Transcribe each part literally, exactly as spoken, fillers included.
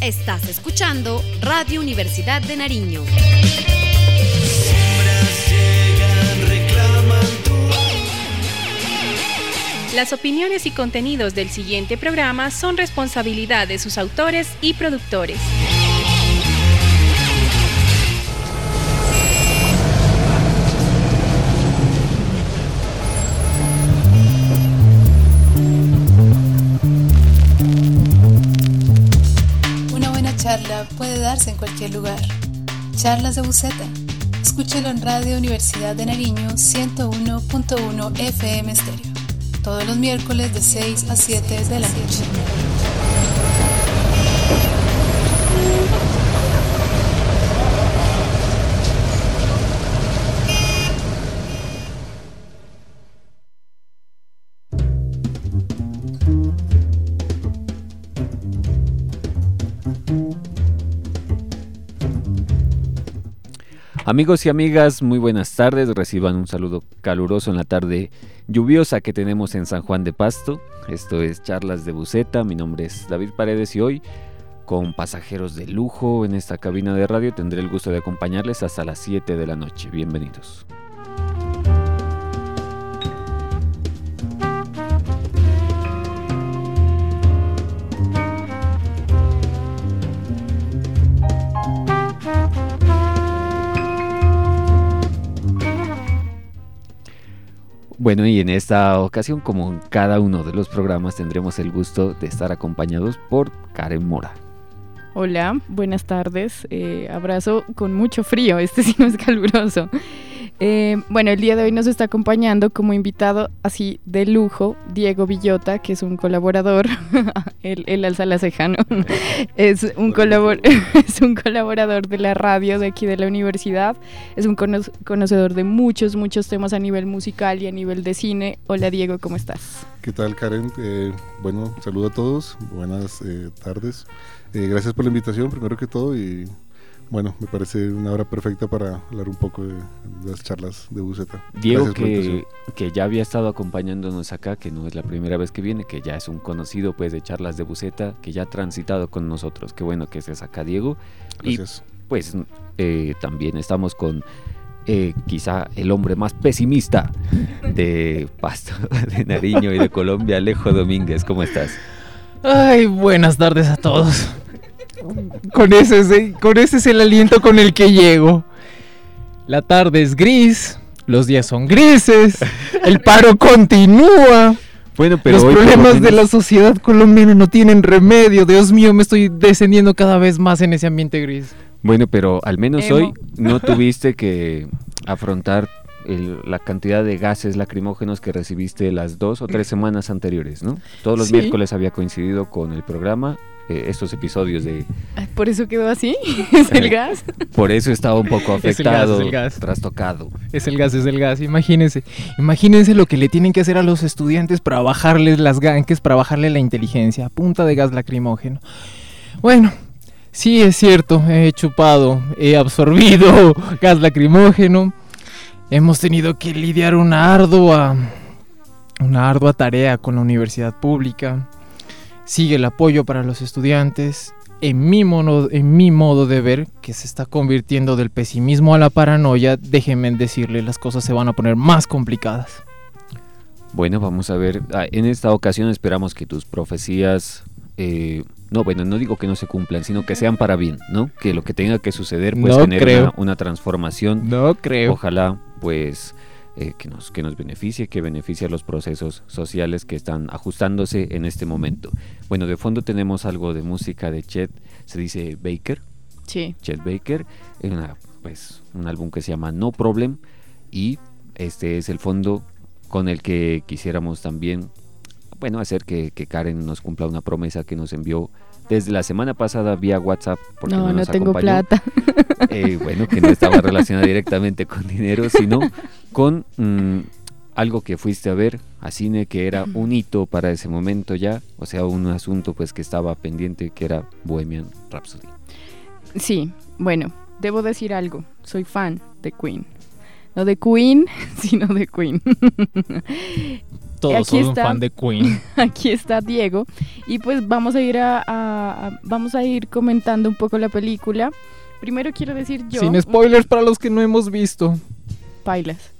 Estás escuchando Radio Universidad de Nariño. Las opiniones y contenidos del siguiente programa son responsabilidad de sus autores y productores. Una buena charla puede darse en cualquier lugar. Charlas de Buceta. Escúchelo en Radio Universidad de Nariño ciento uno punto uno F M Estéreo. Todos los miércoles de seis a siete de la noche. Amigos y amigas, muy buenas tardes. Reciban un saludo caluroso en la tarde lluviosa que tenemos en San Juan de Pasto. Esto es Charlas de Buceta. Mi nombre es David Paredes y hoy, con pasajeros de lujo en esta cabina de radio, tendré el gusto de acompañarles hasta las siete de la noche. Bienvenidos. Bueno, y en esta ocasión, como en cada uno de los programas, tendremos el gusto de estar acompañados por Karen Mora. Hola, buenas tardes. Eh, abrazo con mucho frío, este sí no es caluroso. Eh, bueno, el día de hoy nos está acompañando como invitado así de lujo Diego Villota, que es un colaborador, él, él alza la ceja, ¿no? Es un, colabor- es un colaborador de la radio de aquí de la universidad, es un cono- conocedor de muchos, muchos temas a nivel musical y a nivel de cine. Hola Diego, ¿cómo estás? ¿Qué tal, Karen? Eh, bueno, saludo a todos, buenas eh, tardes. Eh, gracias por la invitación, primero que todo, y bueno, me parece una hora perfecta para hablar un poco de, de las charlas de Buceta. Diego, que, que ya había estado acompañándonos acá, que no es la primera vez que viene, que ya es un conocido pues de Charlas de Buceta, que ya ha transitado con nosotros. Qué bueno que estés acá, Diego. Gracias. Y pues eh, también estamos con eh, quizá el hombre más pesimista de Pasto, de Nariño y de Colombia, Alejo Domínguez. ¿Cómo estás? Ay, buenas tardes a todos. Con ese, es, con ese es el aliento con el que llego. La tarde es gris, los días son grises, el paro continúa. Bueno, pero los hoy problemas menos... de la sociedad colombiana no tienen remedio. Dios mío, me estoy descendiendo cada vez más en ese ambiente gris. Bueno, pero al menos Emo. hoy no tuviste que afrontar el, la cantidad de gases lacrimógenos que recibiste las dos o tres semanas anteriores, ¿no? Todos los Sí. miércoles había coincidido con el programa. Eh, estos episodios de... ¿Por eso quedó así? ¿Es el gas? Por eso estaba un poco Es el gas, afectado, es el gas. trastocado. Es el gas, es el gas, imagínense. Imagínense lo que le tienen que hacer a los estudiantes para bajarles las ganques, para bajarle la inteligencia, a punta de gas lacrimógeno. Bueno, sí es cierto, he chupado, he absorbido gas lacrimógeno. Hemos tenido que lidiar una ardua, una ardua tarea con la universidad pública. Sigue el apoyo para los estudiantes. En mi, mono, en mi modo de ver, que se está convirtiendo del pesimismo a la paranoia, déjenme decirle, las cosas se van a poner más complicadas. Bueno, vamos a ver. Ah, en esta ocasión esperamos que tus profecías... Eh, no, bueno, no digo que no se cumplan, sino que sean para bien, ¿no? Que lo que tenga que suceder, pues No tener creo. una, una transformación. No creo. Ojalá, pues... Eh, que, nos, que nos beneficie, que beneficie a los procesos sociales que están ajustándose en este momento. Bueno, de fondo tenemos algo de música de Chet, se dice Baker, Sí. Chet Baker, una, pues, un álbum que se llama No Problem, y este es el fondo con el que quisiéramos también, bueno, hacer que, que Karen nos cumpla una promesa que nos envió desde la semana pasada vía WhatsApp, porque no, No, no nos tengo acompañó. plata. Eh, bueno, que no estaba relacionada directamente con dinero, sino con mm, algo que fuiste a ver a cine, que era un hito para ese momento ya, o sea, un asunto pues que estaba pendiente, que era Bohemian Rhapsody. Sí, bueno, debo decir algo. Soy fan de Queen. No de Queen, sino de Queen. Todos Aquí son un está. fan de Queen. Aquí está Diego. Y pues vamos a ir a, a, a, a, vamos a ir comentando un poco la película. Primero quiero decir yo... Sin spoilers para los que no hemos visto. Pailas.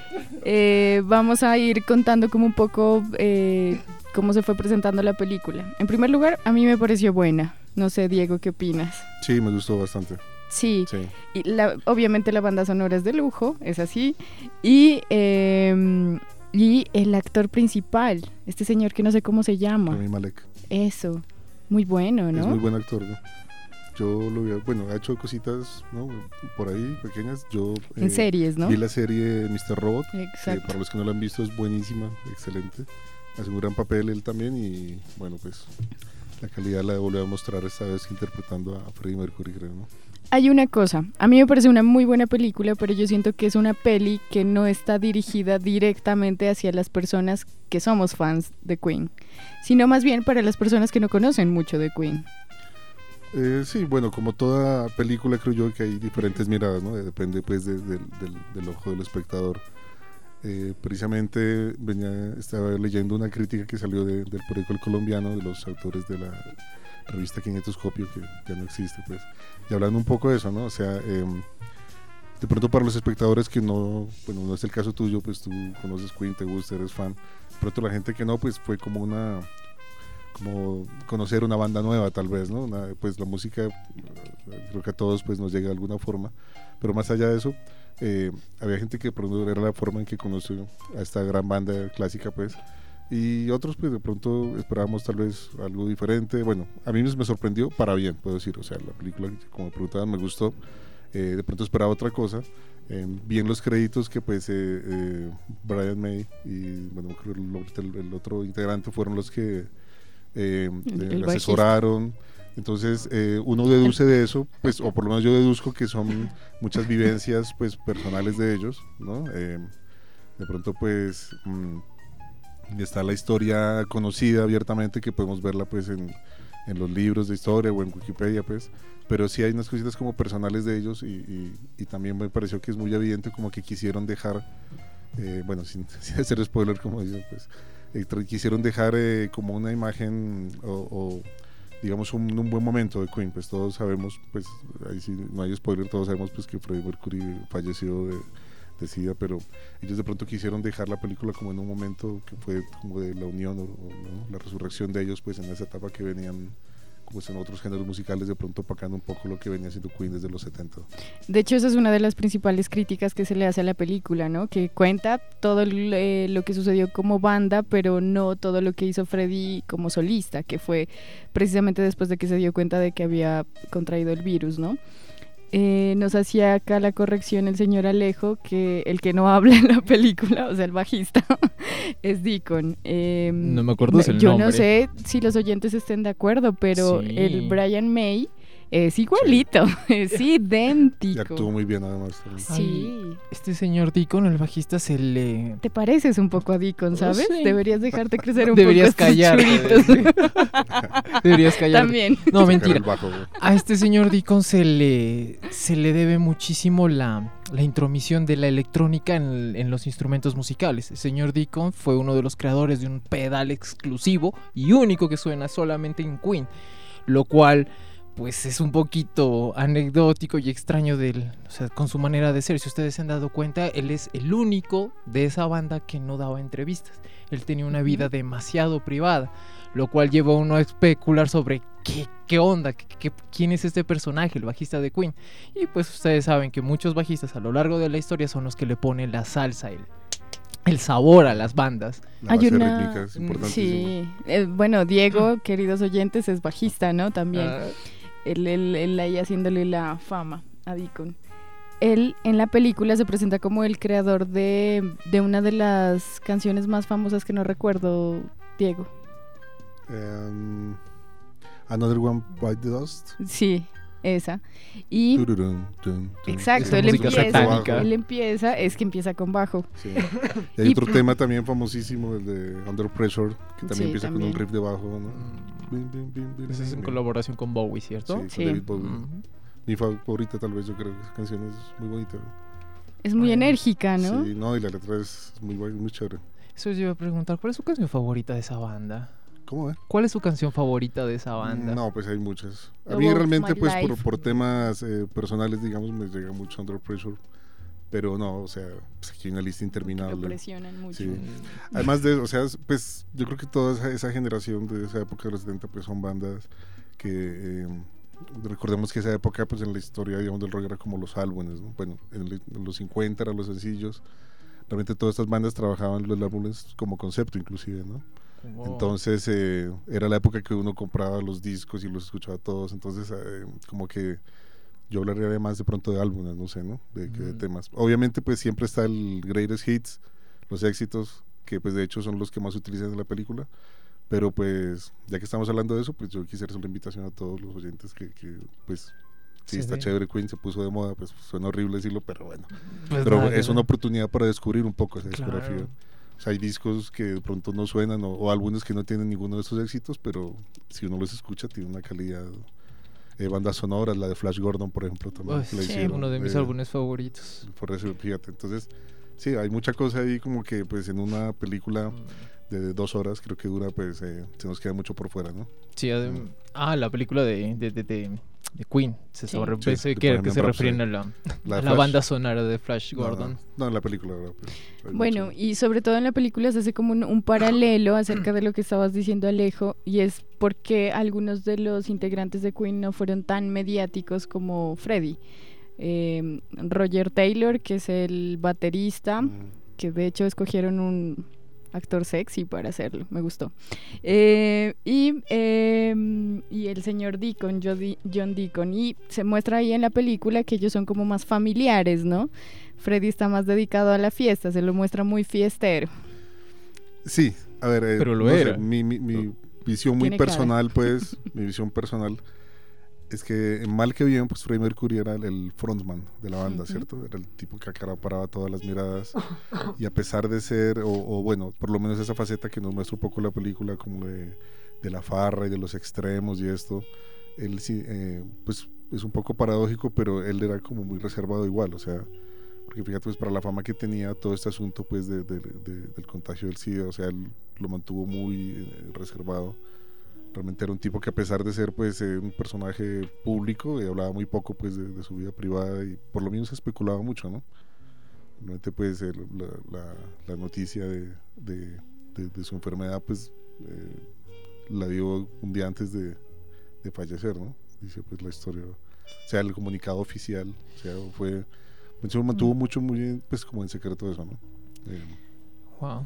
Eh, vamos a ir contando como un poco eh, cómo se fue presentando la película. En primer lugar, a mí me pareció buena. No sé, Diego, ¿qué opinas? Sí, me gustó bastante. Sí, sí. Y la, obviamente la banda sonora es de lujo, es así. Y, eh, y el actor principal, este señor que no sé cómo se llama. Rami Malek. Eso, muy bueno, ¿no? Es muy buen actor, ¿no? Yo lo vi, bueno, ha hecho cositas, ¿no? Por ahí, pequeñas. Yo en eh, series, ¿no? Vi la serie míster Robot. Exacto. Que para los que no la han visto es buenísima, excelente. Hace un gran papel él también y, bueno, pues la calidad la volvió a mostrar esta vez interpretando a Freddie Mercury, creo, ¿no? Hay una cosa, a mí me parece una muy buena película, pero yo siento que es una peli que no está dirigida directamente hacia las personas que somos fans de Queen, sino más bien para las personas que no conocen mucho de Queen. Eh, sí, bueno, como toda película creo yo que hay diferentes miradas, ¿no? Depende pues de, de, del, del ojo del espectador. Eh, precisamente venía, estaba leyendo una crítica que salió de, del periódico El Colombiano, de los autores de la revista Kinetoscopio, que ya no existe, pues, y hablando un poco de eso, ¿no? O sea, eh, de pronto para los espectadores que no, bueno, no es el caso tuyo, pues tú conoces Queen, te gusta, eres fan, de pronto la gente que no, pues fue como una... como conocer una banda nueva tal vez, ¿no? Una, pues la música creo que a todos pues nos llega de alguna forma, pero más allá de eso eh, había gente que de pronto era la forma en que conoció a esta gran banda clásica pues, y otros pues de pronto esperábamos tal vez algo diferente. Bueno, a mí me sorprendió para bien, puedo decir, o sea, la película como preguntaban me gustó, eh, de pronto esperaba otra cosa. Eh, bien los créditos que pues eh, eh, Brian May y bueno, creo que el, el otro integrante fueron los que Eh, le asesoraron, entonces eh, uno deduce de eso, pues, o por lo menos yo deduzco que son muchas vivencias pues personales de ellos, ¿no? Eh, de pronto pues mmm, está la historia conocida abiertamente que podemos verla pues en, en los libros de historia o en Wikipedia pues, pero sí hay unas cositas como personales de ellos y, y, y también me pareció que es muy evidente como que quisieron dejar, eh, bueno, sin, sin hacer spoiler como dicen pues, Eh, quisieron dejar eh, como una imagen o, o digamos un, un buen momento de Queen, pues todos sabemos, pues ahí sí no hay spoiler, todos sabemos pues que Freddie Mercury falleció de, de SIDA, pero ellos de pronto quisieron dejar la película como en un momento que fue como de la unión o, o ¿no? la resurrección de ellos pues en esa etapa que venían como en otros géneros musicales, de pronto opacando un poco lo que venía haciendo Queen desde los setenta. De hecho, esa es una de las principales críticas que se le hace a la película, ¿no? Que cuenta todo eh, lo que sucedió como banda, pero no todo lo que hizo Freddie como solista, que fue precisamente después de que se dio cuenta de que había contraído el virus, ¿no? Eh, nos hacía acá la corrección el señor Alejo, que el que no habla en la película, o sea, el bajista, es Deacon. Eh, no me acuerdo si el yo nombre. no sé si los oyentes estén de acuerdo, pero sí. el Brian May es igualito, sí. Es idéntico. Y actuó muy bien además. Sí. Ay, este señor Deacon, el bajista, se le... Te pareces un poco a Deacon, ¿sabes? Sí. Deberías dejarte crecer un Deberías poco callar, estos churitos. Deberías callar. También. No, mentira. Bajo, a este señor Deacon se le, se le debe muchísimo la, la intromisión de la electrónica en, en los instrumentos musicales. El señor Deacon fue uno de los creadores de un pedal exclusivo y único que suena solamente en Queen, lo cual... pues es un poquito anecdótico y extraño del, o sea, con su manera de ser. Si ustedes se han dado cuenta, él es el único de esa banda que no daba entrevistas. Él tenía una vida demasiado privada, lo cual llevó a uno a especular sobre qué, qué onda, qué, qué, quién es este personaje, el bajista de Queen. Y pues ustedes saben que muchos bajistas a lo largo de la historia son los que le ponen la salsa, el, el sabor a las bandas. La Hay base una... rítmica es importantísimo. Sí, eh, bueno, Diego, queridos oyentes, es bajista, ¿no? También. Ah. Él, él, él ahí haciéndole la fama a Deacon. Él en la película se presenta como el creador de, de una de las canciones más famosas que no recuerdo, Diego. Um, Another One Bite the Dust. Sí, esa. Y Tururun, tun, tun. exacto, Esa él música empieza, satánica. él empieza, es que empieza con bajo. Sí. Y hay Y- otro tema también famosísimo, el de Under Pressure, que también Sí, empieza también. con un riff de bajo, ¿no? Bim, bim, bim, bim, Esa es en bim. colaboración con Bowie, ¿cierto? Sí, con Sí. David Bowie. Ujú. Mi favorita tal vez, yo creo que esa canción es muy bonita. Es muy Ay, enérgica, ¿no? Sí, no, y la letra es muy, guay, muy chévere. Eso yo iba a preguntar, ¿cuál es su canción favorita de esa banda? ¿Cómo, eh? ¿Cuál es su canción favorita de esa banda? No, pues hay muchas. A The mí Wolf realmente, My pues por, Life. por temas eh, personales, digamos, me llega mucho Under Pressure. Pero no, o sea, pues aquí hay una lista Lo interminable. presionan mucho. Sí. Además de, o sea, pues yo creo que toda esa, esa generación de esa época de los setenta, pues son bandas que... Eh, recordemos que esa época, pues en la historia, digamos, del rock era como los álbumes, ¿no? Bueno, en, el, en los cincuenta eran los sencillos. Realmente todas estas bandas trabajaban los álbumes como concepto, inclusive, ¿no? Oh. Entonces eh, era la época que uno compraba los discos y los escuchaba todos. Entonces eh, como que yo hablaría además de pronto de álbumes, no sé, ¿no? De, mm. de temas. Obviamente pues siempre está el greatest hits, los éxitos, que pues de hecho son los que más se utilizan en la película. Pero pues ya que estamos hablando de eso, pues yo quisiera hacer la invitación a todos los oyentes que, que pues sí, sí está sí. chévere, Queen se puso de moda, pues suena horrible decirlo, pero bueno. Pues pero nada, es una oportunidad para descubrir un poco esa claro. discografía. O sea, hay discos que de pronto no suenan o, o álbumes que no tienen ninguno de esos éxitos, pero si uno los escucha tiene una calidad. Eh, bandas sonoras, la de Flash Gordon, por ejemplo, también. Oh, sí, hicieron, uno de mis eh, álbumes favoritos. Por eso, fíjate, entonces, sí, hay mucha cosa ahí como que pues en una película de dos horas, creo que dura, pues eh, se nos queda mucho por fuera, ¿no? Sí, mm. ah, la película de, de, de, de, de Queen, se sí. sobre, sí, pensé que, que se refieren a la, la, a la banda sonora de Flash Gordon. No, no en la película. Pues, bueno, mucho. Y sobre todo en la película se hace como un, un paralelo acerca de lo que estabas diciendo, Alejo, y es porque algunos de los integrantes de Queen no fueron tan mediáticos como Freddie. Eh, Roger Taylor, que es el baterista, mm. que de hecho escogieron un actor sexy para hacerlo, me gustó. Eh, y, eh, y el señor Deacon, John Deacon, y se muestra ahí en la película que ellos son como más familiares, ¿no? Freddy está más dedicado a la fiesta, se lo muestra muy fiestero. Sí, a ver, eh, pero lo no era. Sé, mi, mi, mi visión muy personal, pues, mi visión personal es que mal que bien, pues Freddie Mercury era el, el frontman de la banda, uh-huh. ¿cierto? Era el tipo que acaparaba todas las miradas y a pesar de ser, o, o bueno, por lo menos esa faceta que nos muestra un poco la película como de, de la farra y de los extremos y esto, él sí, eh, pues es un poco paradójico, pero él era como muy reservado igual, o sea, porque fíjate, pues para la fama que tenía todo este asunto pues de, de, de, del contagio del SIDA, o sea, él lo mantuvo muy eh, reservado. Realmente era un tipo que a pesar de ser pues eh, un personaje público, eh, hablaba muy poco pues de, de su vida privada y por lo menos especulaba mucho, ¿no? Realmente pues eh, la, la, la noticia de, de, de, de su enfermedad pues eh, la dio un día antes de, de fallecer, ¿no? Dice pues la historia, o sea, el comunicado oficial, o sea, fue, pues, se mantuvo mm. mucho muy pues como en secreto eso, ¿no? Eh, wow.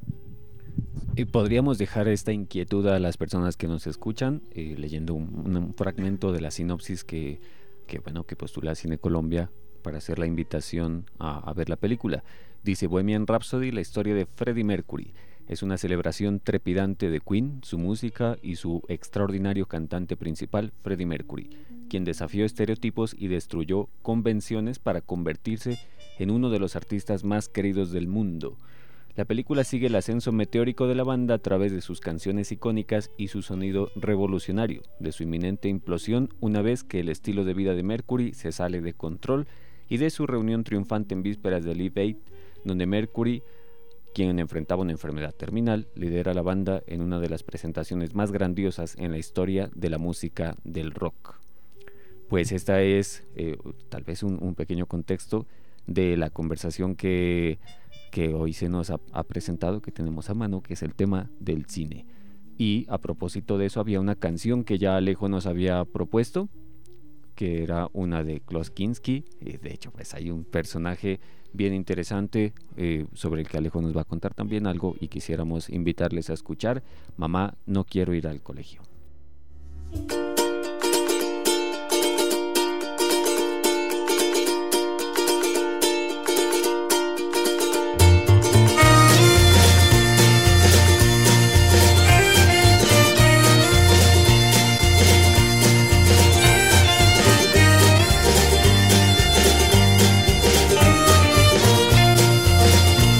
Y podríamos dejar esta inquietud a las personas que nos escuchan eh, leyendo un, un fragmento de la sinopsis que, que, bueno, que postula Cine Colombia para hacer la invitación a, a ver la película. Dice: Bohemian Rhapsody, la historia de Freddie Mercury. Es una celebración trepidante de Queen, su música y su extraordinario cantante principal, Freddie Mercury, quien desafió estereotipos y destruyó convenciones para convertirse en uno de los artistas más queridos del mundo. La película sigue el ascenso meteórico de la banda a través de sus canciones icónicas y su sonido revolucionario, de su inminente implosión una vez que el estilo de vida de Mercury se sale de control y de su reunión triunfante en vísperas de Live Aid, donde Mercury, quien enfrentaba una enfermedad terminal, lidera a la banda en una de las presentaciones más grandiosas en la historia de la música del rock. Pues esta es eh, tal vez un, un pequeño contexto de la conversación que... que hoy se nos ha, ha presentado, que tenemos a mano, que es el tema del cine. Y a propósito de eso había una canción que ya Alejo nos había propuesto, que era una de Klaus Kinski. Eh, de hecho pues hay un personaje bien interesante eh, sobre el que Alejo nos va a contar también algo y quisiéramos invitarles a escuchar Mamá, no quiero ir al colegio.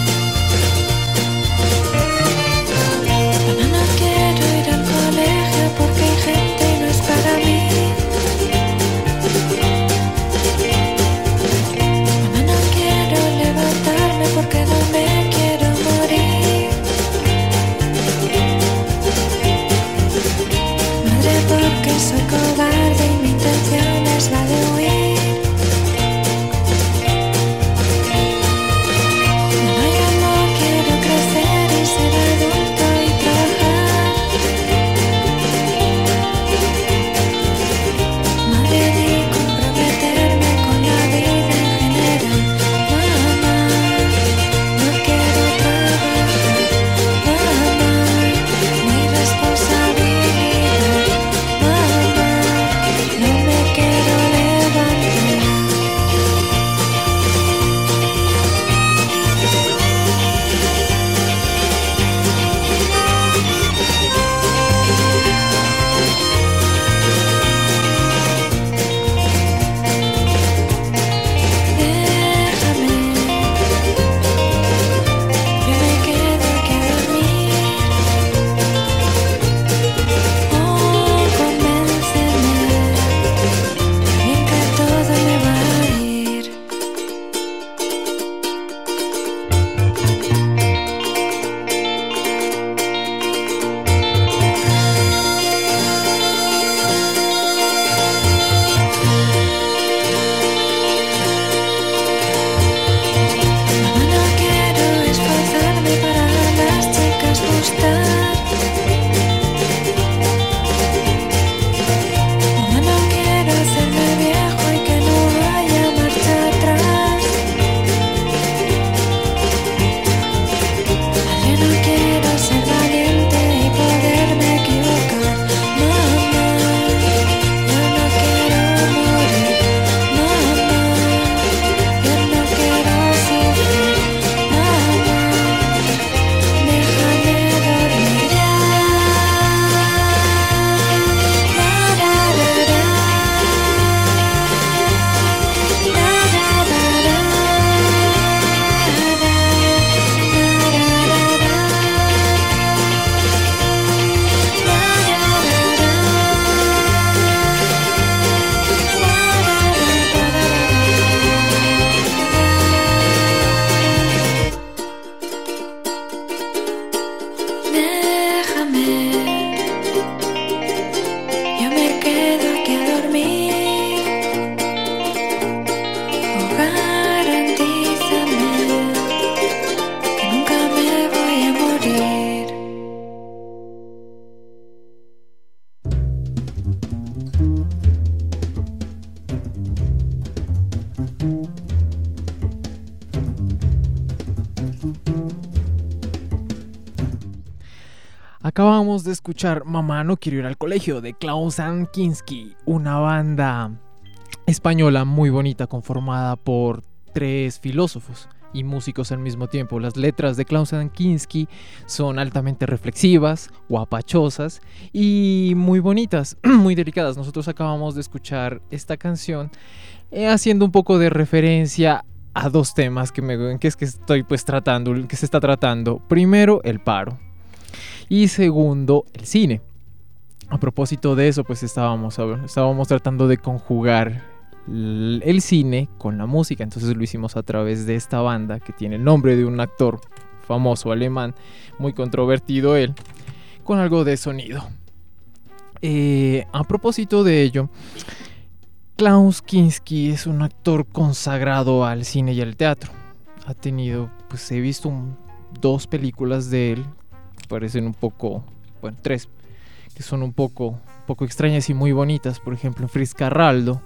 Mamá, no quiero ir al colegio soy cobarde y mi intención es la de huir. No, yo no quiero crecer y ser adulto y trabajar. Nadie ni comprometerme con la vida en general. Mamá, no quiero trabajar. Mamá, mi responsabilidad. Mamá, no me quiero levantar. Déjame, yo me quedo aquí a dormir. Oh, convénceme, bien que todo me va a ir. Mamá, no quiero esforzarme para a las chicas gustar. Mamá, no quiero hacerme viejo y que no haya marcha atrás. Yo no quiero ser valiente y poderme equivocar. Mamá, yo no quiero morir. Mamá, yo no quiero sufrir. Mamá, déjame dormir ya. La, la, la, la. La, la, la, la. Déjame, yo me quedo aquí a dormir. Oh, garantízame que nunca me voy a morir. Acabamos de escuchar Mamá no quiero ir al colegio de Klaus Kinski, una banda española muy bonita conformada por tres filósofos y músicos al mismo tiempo. Las letras de Klaus Kinski son altamente reflexivas, guapachosas y muy bonitas, muy delicadas. Nosotros acabamos de escuchar esta canción eh, haciendo un poco de referencia a dos temas que, me, que es que estoy pues tratando, que se está tratando. Primero, el paro. Y segundo, el cine. A propósito de eso, pues estábamos, estábamos tratando de conjugar el, el cine con la música. Entonces lo hicimos a través de esta banda que tiene el nombre de un actor famoso alemán, muy controvertido él, con algo de sonido. Eh, a propósito de ello, Klaus Kinski es un actor consagrado al cine y al teatro. Ha tenido, pues he visto un, dos películas de él. Parecen un poco, bueno, tres, que son un poco, poco extrañas y muy bonitas. Por ejemplo, en Fitzcarraldo,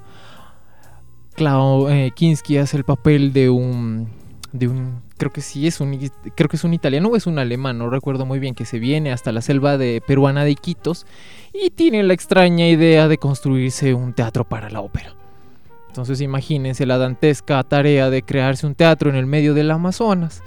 Klaus eh, Kinski hace el papel de un, de un, creo que sí es un, creo que es un italiano o es un alemán, no recuerdo muy bien, que se viene hasta la selva de, peruana de Iquitos y tiene la extraña idea de construirse un teatro para la ópera. Entonces imagínense la dantesca tarea de crearse un teatro en el medio del Amazonas.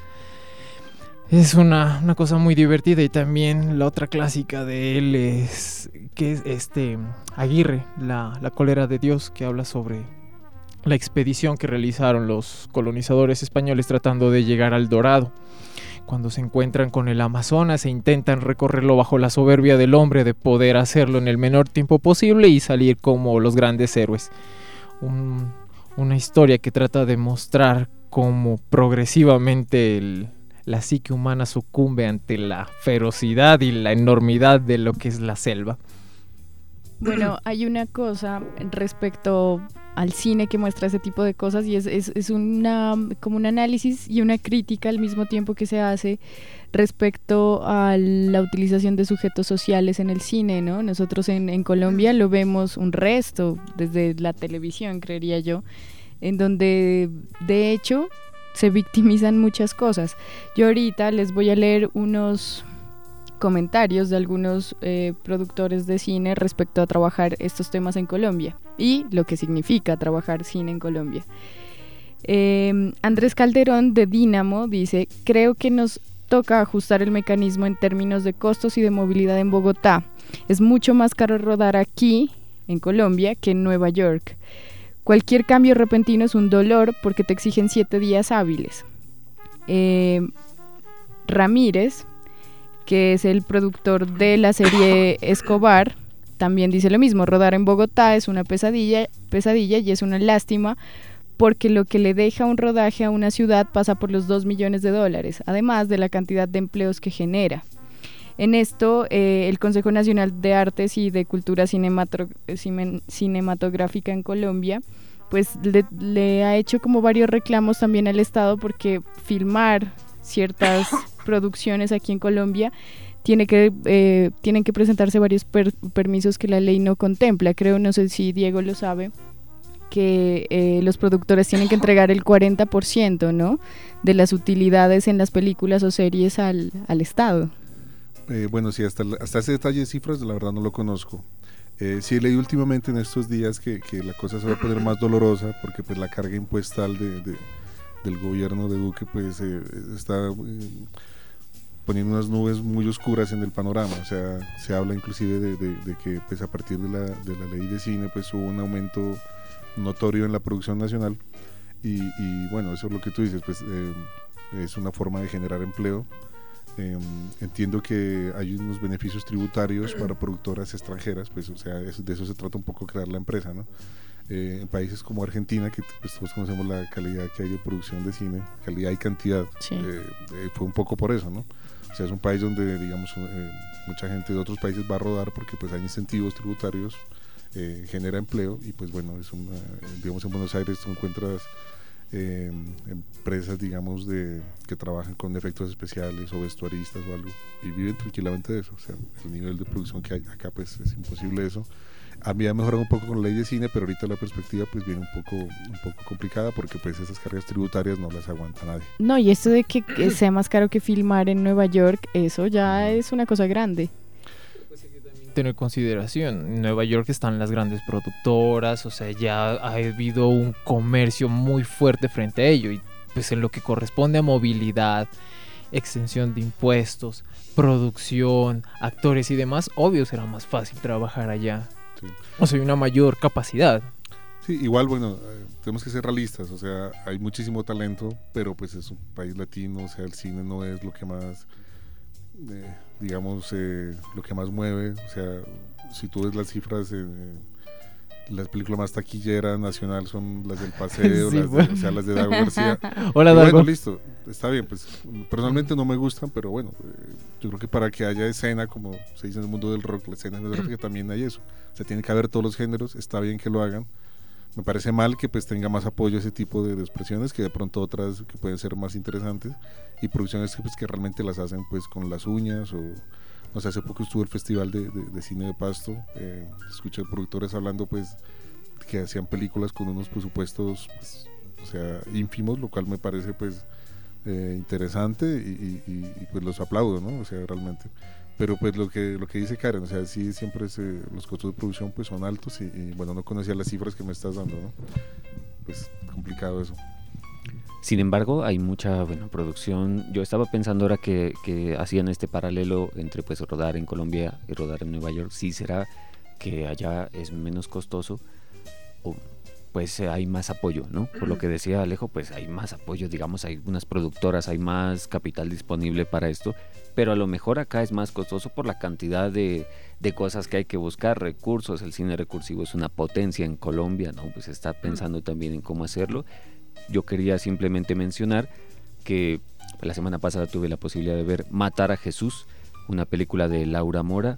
Es una, una cosa muy divertida. Y también la otra clásica de él es que es este Aguirre, la, la cólera de Dios, que habla sobre la expedición que realizaron los colonizadores españoles tratando de llegar al Dorado. Cuando se encuentran con el Amazonas e intentan recorrerlo bajo la soberbia del hombre de poder hacerlo en el menor tiempo posible y salir como los grandes héroes. Un, una historia que trata de mostrar cómo progresivamente el la psique humana sucumbe ante la ferocidad y la enormidad de lo que es la selva. Bueno, hay una cosa respecto al cine que muestra ese tipo de cosas y es, es, es una como un análisis y una crítica al mismo tiempo que se hace respecto a la utilización de sujetos sociales en el cine, ¿no? Nosotros en, en Colombia lo vemos un resto desde la televisión, creería yo, en donde de hecho se victimizan muchas cosas. Yo ahorita les voy a leer unos comentarios de algunos eh, productores de cine respecto a trabajar estos temas en Colombia y lo que significa trabajar cine en Colombia. Eh, Andrés Calderón de Dínamo dice: creo que nos toca ajustar el mecanismo en términos de costos y de movilidad en Bogotá. Es mucho más caro rodar aquí, en Colombia, que en Nueva York. Cualquier cambio repentino es un dolor porque te exigen siete días hábiles. Eh, Ramírez, que es el productor de la serie Escobar, también dice lo mismo: rodar en Bogotá es una pesadilla, pesadilla y es una lástima porque lo que le deja un rodaje a una ciudad pasa por los dos millones de dólares, además de la cantidad de empleos que genera. En esto, eh, el Consejo Nacional de Artes y de Cultura Cinematro- Cine- Cinematográfica en Colombia pues le, le ha hecho como varios reclamos también al Estado porque filmar ciertas producciones aquí en Colombia tiene que eh, tienen que presentarse varios per- permisos que la ley no contempla. Creo, no sé si Diego lo sabe, que eh, los productores tienen que entregar el cuarenta por ciento, ¿no?, de las utilidades en las películas o series al, al Estado. Eh, bueno, sí, hasta, hasta ese detalle de cifras la verdad no lo conozco. Eh, sí he leído últimamente en estos días que, que la cosa se va a poner más dolorosa porque pues la carga impuestal de, de, del gobierno de Duque pues eh, está eh, poniendo unas nubes muy oscuras en el panorama. O sea, se habla inclusive de, de, de que pues a partir de la, de la ley de cine pues hubo un aumento notorio en la producción nacional y, y bueno, eso es lo que tú dices, pues eh, es una forma de generar empleo. Eh, entiendo que hay unos beneficios tributarios para productoras extranjeras, pues o sea, es, de eso se trata un poco crear la empresa, ¿no? Eh, en países como Argentina, que pues, todos conocemos la calidad que hay de producción de cine, calidad y cantidad, Sí. eh, eh, fue un poco por eso, ¿no? O sea, es un país donde, digamos, eh, mucha gente de otros países va a rodar porque pues hay incentivos tributarios, eh, genera empleo y pues bueno, es una, digamos en Buenos Aires tú encuentras Eh, empresas digamos de que trabajan con efectos especiales o vestuaristas o algo y viven tranquilamente de eso. O sea, el nivel de producción que hay acá pues es imposible eso. Había mejorado un poco con la ley de cine, pero ahorita la perspectiva pues viene un poco un poco complicada porque pues esas cargas tributarias no las aguanta nadie. No, y esto de que, que sea más caro que filmar en Nueva York, eso ya es una cosa grande. Tener consideración, en Nueva York están las grandes productoras, o sea, ya ha habido un comercio muy fuerte frente a ello y pues en lo que corresponde a movilidad, extensión de impuestos, producción, actores y demás, obvio será más fácil trabajar allá. Sí. O sea, hay una mayor capacidad. Sí, igual, bueno, eh, tenemos que ser realistas, o sea, hay muchísimo talento, pero pues es un país latino, o sea, el cine no es lo que más, eh, digamos, eh, lo que más mueve, o sea, si tú ves las cifras, eh, las películas más taquilleras nacional son las del Paseo, Sí, las de, bueno. o sea, las de Dago García. Hola, Y Dago. bueno, listo, está bien, pues personalmente no me gustan, pero bueno, eh, yo creo que para que haya escena, como se dice en el mundo del rock, la escena cinematográfica también hay eso, o sea, tiene que haber todos los géneros, está bien que lo hagan. Me parece mal que pues tenga más apoyo ese tipo de, de expresiones que de pronto otras que pueden ser más interesantes y producciones que, pues, que realmente las hacen pues con las uñas o no sé, hace poco estuvo el festival de, de, de cine de Pasto, eh, escuché productores hablando pues que hacían películas con unos presupuestos pues, o sea, ínfimos, lo cual me parece pues eh, interesante y, y, y pues los aplaudo, ¿no? O sea, realmente. Pero pues lo que lo que dice Karen, o sea, sí siempre es, eh, los costos de producción pues son altos y, y bueno, no conocía las cifras que me estás dando, ¿no? Pues complicado eso. Sin embargo, hay mucha bueno, producción. Yo estaba pensando ahora que, que hacían este paralelo entre pues rodar en Colombia y rodar en Nueva York. ¿Sí será que allá es menos costoso o pues eh, hay más apoyo, ¿no? Por lo que decía Alejo, pues hay más apoyo, digamos, hay unas productoras, hay más capital disponible para esto, pero a lo mejor acá es más costoso por la cantidad de, de cosas que hay que buscar, recursos. El cine recursivo es una potencia en Colombia, ¿no? Pues está pensando también en cómo hacerlo. Yo quería simplemente mencionar que la semana pasada tuve la posibilidad de ver Matar a Jesús, una película de Laura Mora,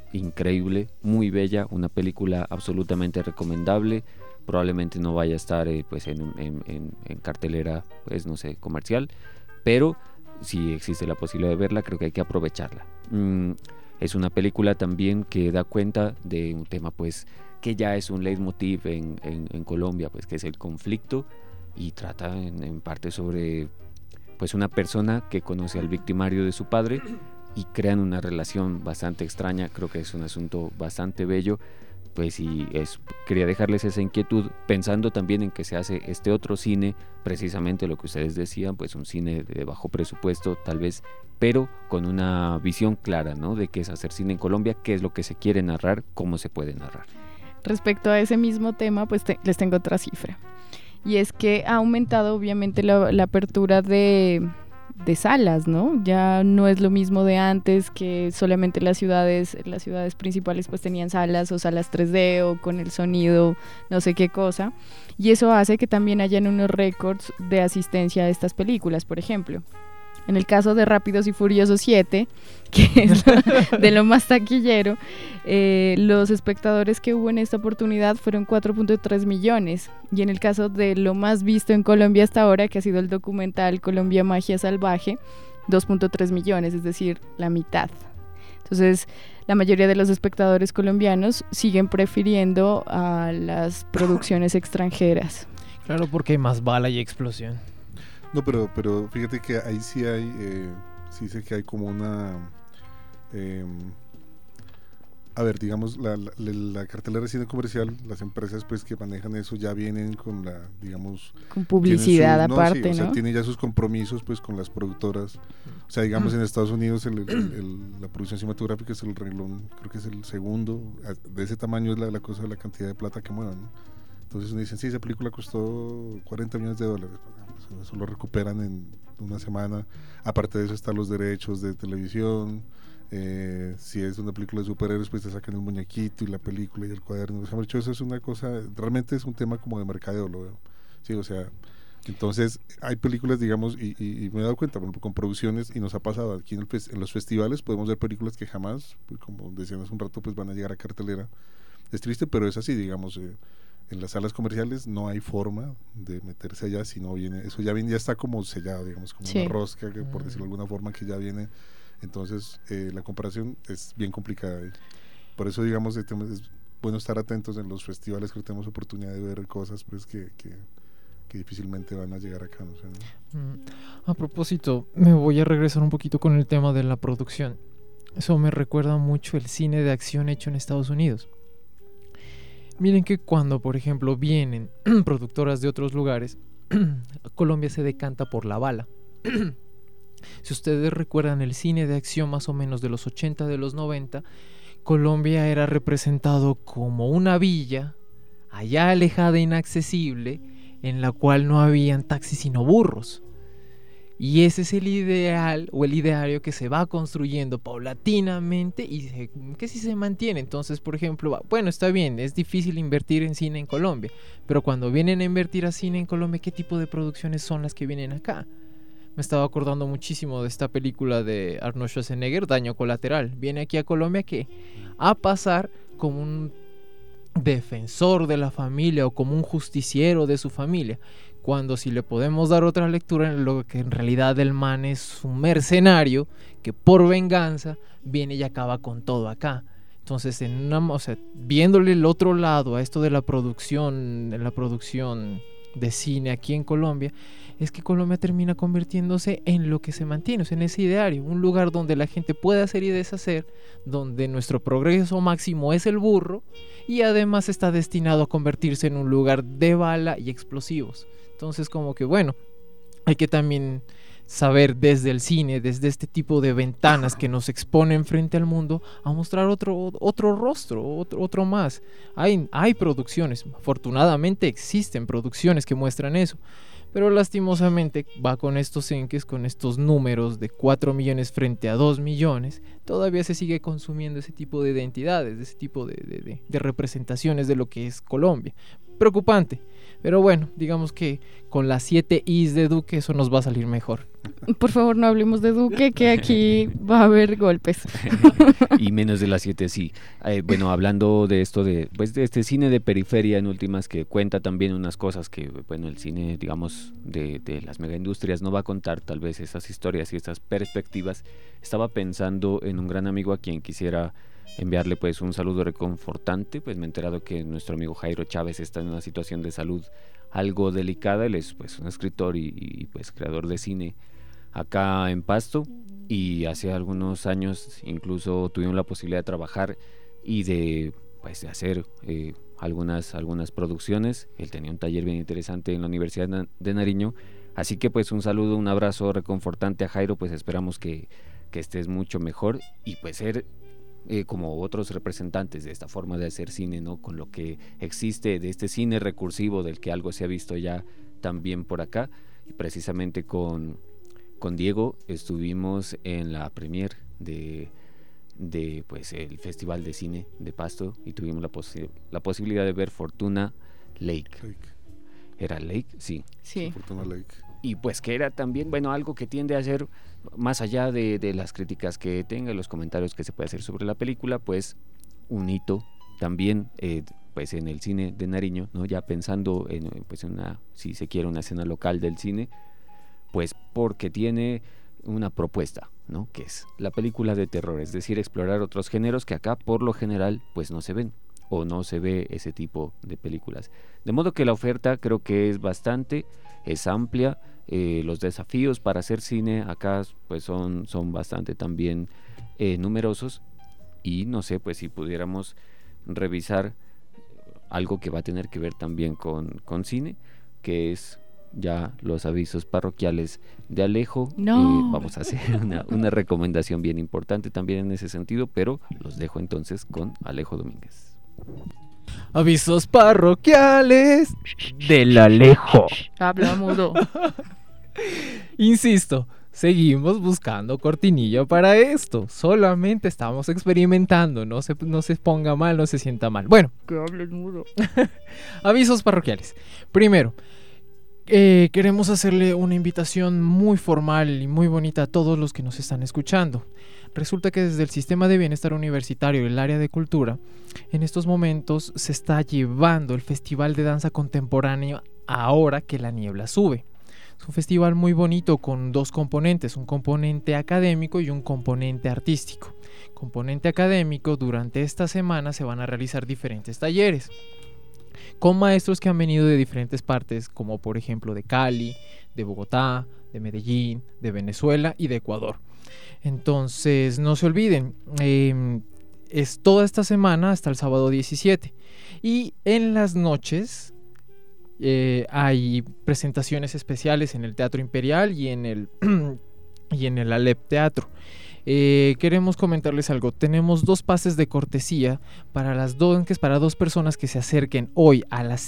increíble, muy bella, una película absolutamente recomendable. Probablemente no vaya a estar eh, pues en, en, en, en cartelera, pues no sé, comercial, pero si existe la posibilidad de verla, creo que hay que aprovecharla. Mm, es una película también que da cuenta de un tema pues que ya es un leitmotiv en, en, en Colombia, pues que es el conflicto, y trata en, en parte sobre pues una persona que conoce al victimario de su padre y crean una relación bastante extraña. Creo que es un asunto bastante bello, pues, y es, quería dejarles esa inquietud pensando también en que se hace este otro cine, precisamente lo que ustedes decían, pues un cine de bajo presupuesto tal vez, pero con una visión clara, ¿no?, de qué es hacer cine en Colombia, qué es lo que se quiere narrar, cómo se puede narrar. Respecto a ese mismo tema, pues te, les tengo otra cifra, y es que ha aumentado obviamente la, la apertura de, de salas, ¿no? Ya no es lo mismo de antes, que solamente las ciudades, las ciudades principales pues tenían salas o salas tres D o con el sonido no sé qué cosa, y eso hace que también hayan unos récords de asistencia a estas películas. Por ejemplo, en el caso de Rápidos y Furiosos siete, que es lo, de lo más taquillero, eh, los espectadores que hubo en esta oportunidad fueron cuatro punto tres millones. Y en el caso de lo más visto en Colombia hasta ahora, que ha sido el documental Colombia Magia Salvaje, dos punto tres millones, es decir, la mitad. Entonces, la mayoría de los espectadores colombianos siguen prefiriendo a las producciones extranjeras. Claro, porque hay más bala y explosión. No, pero, pero fíjate que ahí sí hay, eh, sí sé que hay como una, eh, a ver, digamos, la, la, la cartelera de cine comercial, las empresas pues que manejan eso ya vienen con la, digamos, con publicidad su, aparte, no, sí, o sea, ¿no? tienen ya sus compromisos pues con las productoras. O sea, digamos, en Estados Unidos el, el, el, la producción cinematográfica es el renglón, creo que es el segundo, de ese tamaño es la, la cosa de la cantidad de plata que muevan, ¿no? Entonces uno dice, sí, esa película costó cuarenta millones de dólares, eso lo recuperan en una semana. Aparte de eso están los derechos de televisión, eh, si es una película de superhéroes pues te sacan el muñequito y la película y el cuaderno. O sea, hecho, eso es una cosa, realmente es un tema como de mercadeo, lo veo. Sí, o sea, entonces hay películas, digamos, y, y, y me he dado cuenta, por ejemplo, con producciones, y nos ha pasado aquí en, el fes- en los festivales, podemos ver películas que jamás, pues, como decían hace un rato, pues van a llegar a cartelera. Es triste, pero es así, digamos. eh, En las salas comerciales no hay forma de meterse allá si no viene, eso ya viene, ya está como sellado, digamos, como Sí. una rosca, que, por decirlo de alguna forma, que ya viene. Entonces eh, la comparación es bien complicada. eh. Por eso, digamos, es bueno estar atentos en los festivales, que tenemos oportunidad de ver cosas pues que, que, que difícilmente van a llegar acá, ¿no? O sea, ¿no? Mm. A propósito, me voy a regresar un poquito con el tema de la producción. Eso me recuerda mucho el cine de acción hecho en Estados Unidos. Miren que cuando, por ejemplo, vienen productoras de otros lugares, Colombia se decanta por la bala. Si ustedes recuerdan el cine de acción más o menos de los ochenta, de los noventa, Colombia era representado como una villa allá alejada e inaccesible, en la cual no habían taxis sino burros. Y ese es el ideal o el ideario que se va construyendo paulatinamente y se, que si se mantiene. Entonces, por ejemplo, bueno, está bien, es difícil invertir en cine en Colombia, pero cuando vienen a invertir a cine en Colombia, ¿qué tipo de producciones son las que vienen acá? Me estaba acordando muchísimo de esta película de Arnold Schwarzenegger, Daño Colateral. Viene aquí a Colombia, ¿qué? A pasar como un defensor de la familia o como un justiciero de su familia, cuando si le podemos dar otra lectura, lo que en realidad el man es un mercenario que por venganza viene y acaba con todo acá. Entonces, en una, o sea, viéndole el otro lado a esto de la producción, la producción de cine aquí en Colombia, es que Colombia termina convirtiéndose en lo que se mantiene, o sea, en ese ideario, un lugar donde la gente puede hacer y deshacer, donde nuestro progreso máximo es el burro, y además está destinado a convertirse en un lugar de bala y explosivos. Entonces, como que bueno, hay que también saber desde el cine, desde este tipo de ventanas que nos exponen frente al mundo, a mostrar otro, otro rostro, otro, otro más. Hay, hay producciones, afortunadamente existen producciones que muestran eso, pero lastimosamente va con estos enques, con estos números de cuatro millones frente a dos millones, todavía se sigue consumiendo ese tipo de identidades, ese tipo de, de, de, de representaciones de lo que es Colombia. preocupante. Pero bueno, digamos que con las siete I's de Duque eso nos va a salir mejor. Por favor, no hablemos de Duque, que aquí va a haber golpes. Y menos de las siete, sí. Eh, bueno, hablando de esto, de pues de este cine de periferia en últimas, que cuenta también unas cosas que, bueno, el cine, digamos, de, de las megaindustrias no va a contar tal vez esas historias y esas perspectivas. Estaba pensando en un gran amigo a quien quisiera enviarle pues un saludo reconfortante. Pues me he enterado que nuestro amigo Jairo Chávez está en una situación de salud algo delicada. Él es pues un escritor y, y pues creador de cine acá en Pasto, y hace algunos años incluso tuvimos la posibilidad de trabajar y de pues de hacer eh, algunas, algunas producciones. Él tenía un taller bien interesante en la Universidad de Nariño, así que pues un saludo, un abrazo reconfortante a Jairo. Pues esperamos que, que estés mucho mejor y pues ser Eh, como otros representantes de esta forma de hacer cine, ¿no? Con lo que existe de este cine recursivo del que algo se ha visto ya también por acá. Y precisamente con, con Diego estuvimos en la premier de, de pues el Festival de Cine de Pasto y tuvimos la, posi- la posibilidad de ver Fortuna Lake. Lake. ¿Era Lake? Sí. Sí. Fortuna Lake. Y pues que era también, bueno, algo que tiende a ser, más allá de, de las críticas que tenga, los comentarios que se puede hacer sobre la película, pues un hito también eh, pues en el cine de Nariño, ¿no? Ya pensando en, pues en una, si se quiere, una escena local del cine, pues porque tiene una propuesta, ¿no? Que es la película de terror, es decir, explorar otros géneros que acá por lo general pues no se ven, o no se ve ese tipo de películas. De modo que la oferta creo que es bastante, es amplia. Eh, los desafíos para hacer cine acá pues son, son bastante también eh, numerosos, y no sé, pues si pudiéramos revisar algo que va a tener que ver también con, con cine, que es ya los avisos parroquiales de Alejo. No. Eh, vamos a hacer una, una recomendación bien importante también en ese sentido, pero los dejo entonces con Alejo Domínguez. Avisos parroquiales del Alejo. Habla mudo. Insisto, seguimos buscando cortinilla para esto. Solamente estamos experimentando. No se, no se ponga mal, no se sienta mal. Bueno, Que hables mudo. avisos parroquiales. Primero, eh, queremos hacerle una invitación muy formal y muy bonita a todos los que nos están escuchando. Resulta que desde el Sistema de Bienestar Universitario y el área de cultura, en estos momentos se está llevando el Festival de Danza Contemporánea Ahora que la Niebla Sube. Es un festival muy bonito con dos componentes, un componente académico y un componente artístico. Componente académico, durante esta semana se van a realizar diferentes talleres con maestros que han venido de diferentes partes, como por ejemplo de Cali, de Bogotá, de Medellín, de Venezuela y de Ecuador. Entonces no se olviden, eh, es toda esta semana hasta el sábado diecisiete, y en las noches eh, hay presentaciones especiales en el Teatro Imperial y en el, y en el Alep Teatro. Eh, queremos comentarles algo. Tenemos dos pases de cortesía para las dos, que es para dos personas que se acerquen hoy a las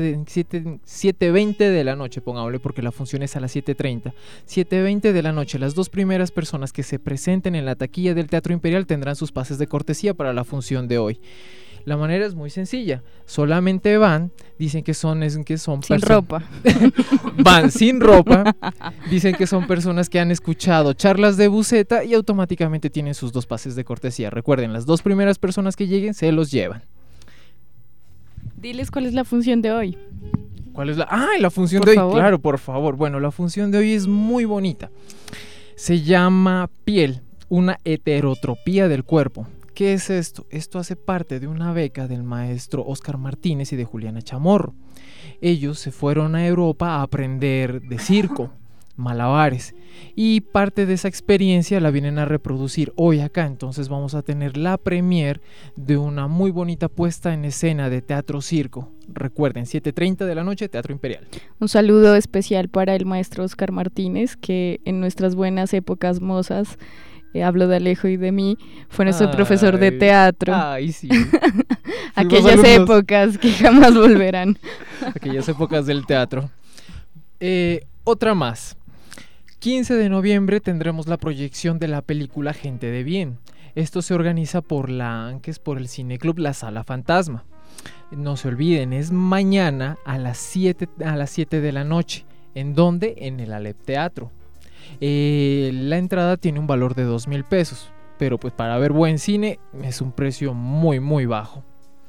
siete veinte de la noche, pongámosle, porque la función es a las siete treinta. siete veinte de la noche, las dos primeras personas que se presenten en la taquilla del Teatro Imperial tendrán sus pases de cortesía para la función de hoy. La manera es muy sencilla. Solamente van, dicen que son, es, que son Sin perso- ropa. Van sin ropa, dicen que son personas que han escuchado charlas de Buceta y automáticamente tienen sus dos pases de cortesía. Recuerden, las dos primeras personas que lleguen se los llevan. Diles cuál es la función de hoy. ¿Cuál es la? ¡Ah! La función Por de hoy. favor. Claro, por favor. Bueno, la función de hoy es muy bonita. Se llama Piel, una heterotropía del cuerpo. ¿Qué es esto? Esto hace parte de una beca del maestro Óscar Martínez y de Juliana Chamorro. Ellos se fueron a Europa a aprender de circo, malabares, y parte de esa experiencia la vienen a reproducir hoy acá. Entonces vamos a tener la premier de una muy bonita puesta en escena de teatro circo. Recuerden, siete treinta de la noche, Teatro Imperial. Un saludo especial para el maestro Óscar Martínez, que en nuestras buenas épocas mozas, eh, hablo de Alejo y de mí, fue nuestro Ay, profesor de teatro. Ay, sí. Aquellas alumnos. épocas que jamás volverán. Aquellas épocas del teatro. Eh, otra más. quince de noviembre tendremos la proyección de la película Gente de Bien. Esto se organiza por la, que es por el Cineclub La Sala Fantasma. No se olviden, es mañana a las siete, a las siete de la noche. ¿En dónde? En el Alep Teatro. Eh, la entrada tiene un valor de dos mil pesos, pero pues para ver buen cine es un precio muy muy bajo.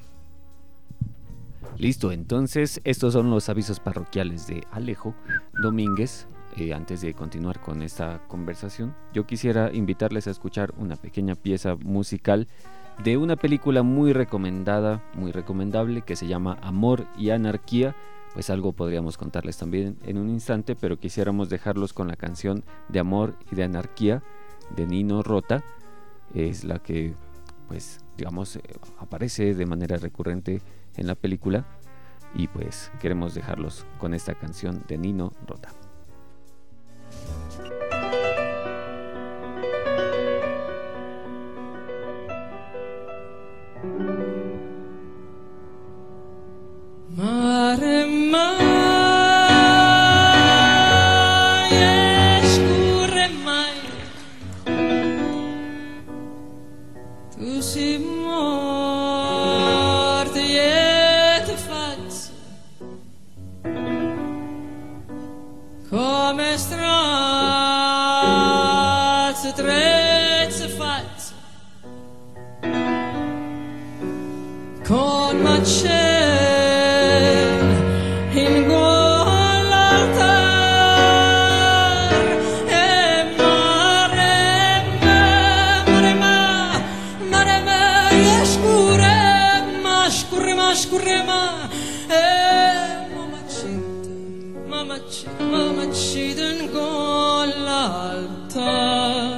Listo, entonces estos son los avisos parroquiales de Alejo Domínguez. Eh, antes de continuar con esta conversación, yo quisiera invitarles a escuchar una pequeña pieza musical de una película muy recomendada, muy recomendable, que se llama Amor y Anarquía. Pues algo podríamos contarles también en un instante, pero quisiéramos dejarlos con la canción de Amor y de Anarquía de Nino Rota. Es la que, pues, digamos, eh, aparece de manera recurrente en la película, y pues queremos dejarlos con esta canción de Nino Rota. Mare mai escurre mai, tu sei morta e ti faccio come strazze, trezze faccio con macello in gola al tar, e mare ma, mare ma, mare ma, e scurre ma, scurre ma, scurre ma, e mamacita, mamacita, mamacita in gola al tar.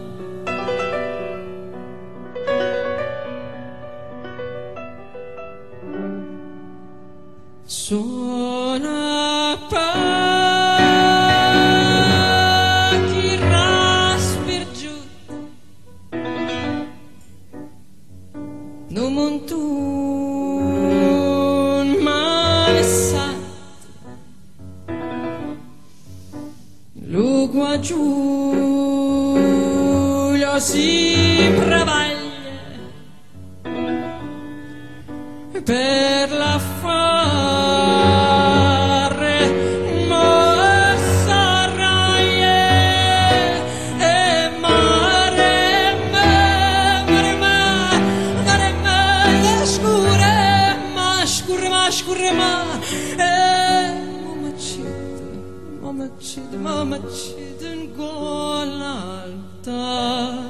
Suona pacchi raspir giù no montun manesat lo qua giù lo si travaglia per la fare mossa raie, e mare ma, mare ma, mare ma, e scurre ma, scurre ma, scurre ma, e mamacita, mamacita, mamacita in gola alta.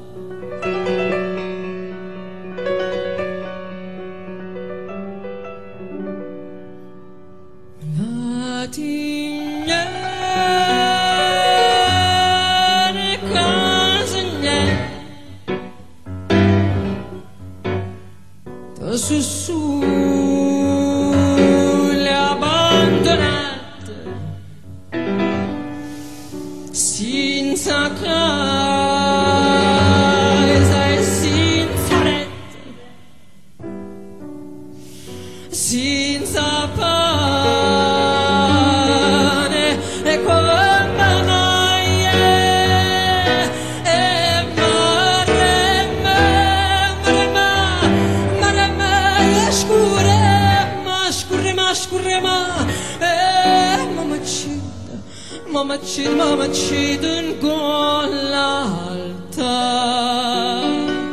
Tignare casagne da sulle abbandonate senza casa e senza rete, senza pane e compagnie, e mare ma, mare ma, mare ma, e scurre ma, scurre ma, scurre ma, e mamacita, mamacita, mamacita in gola alta.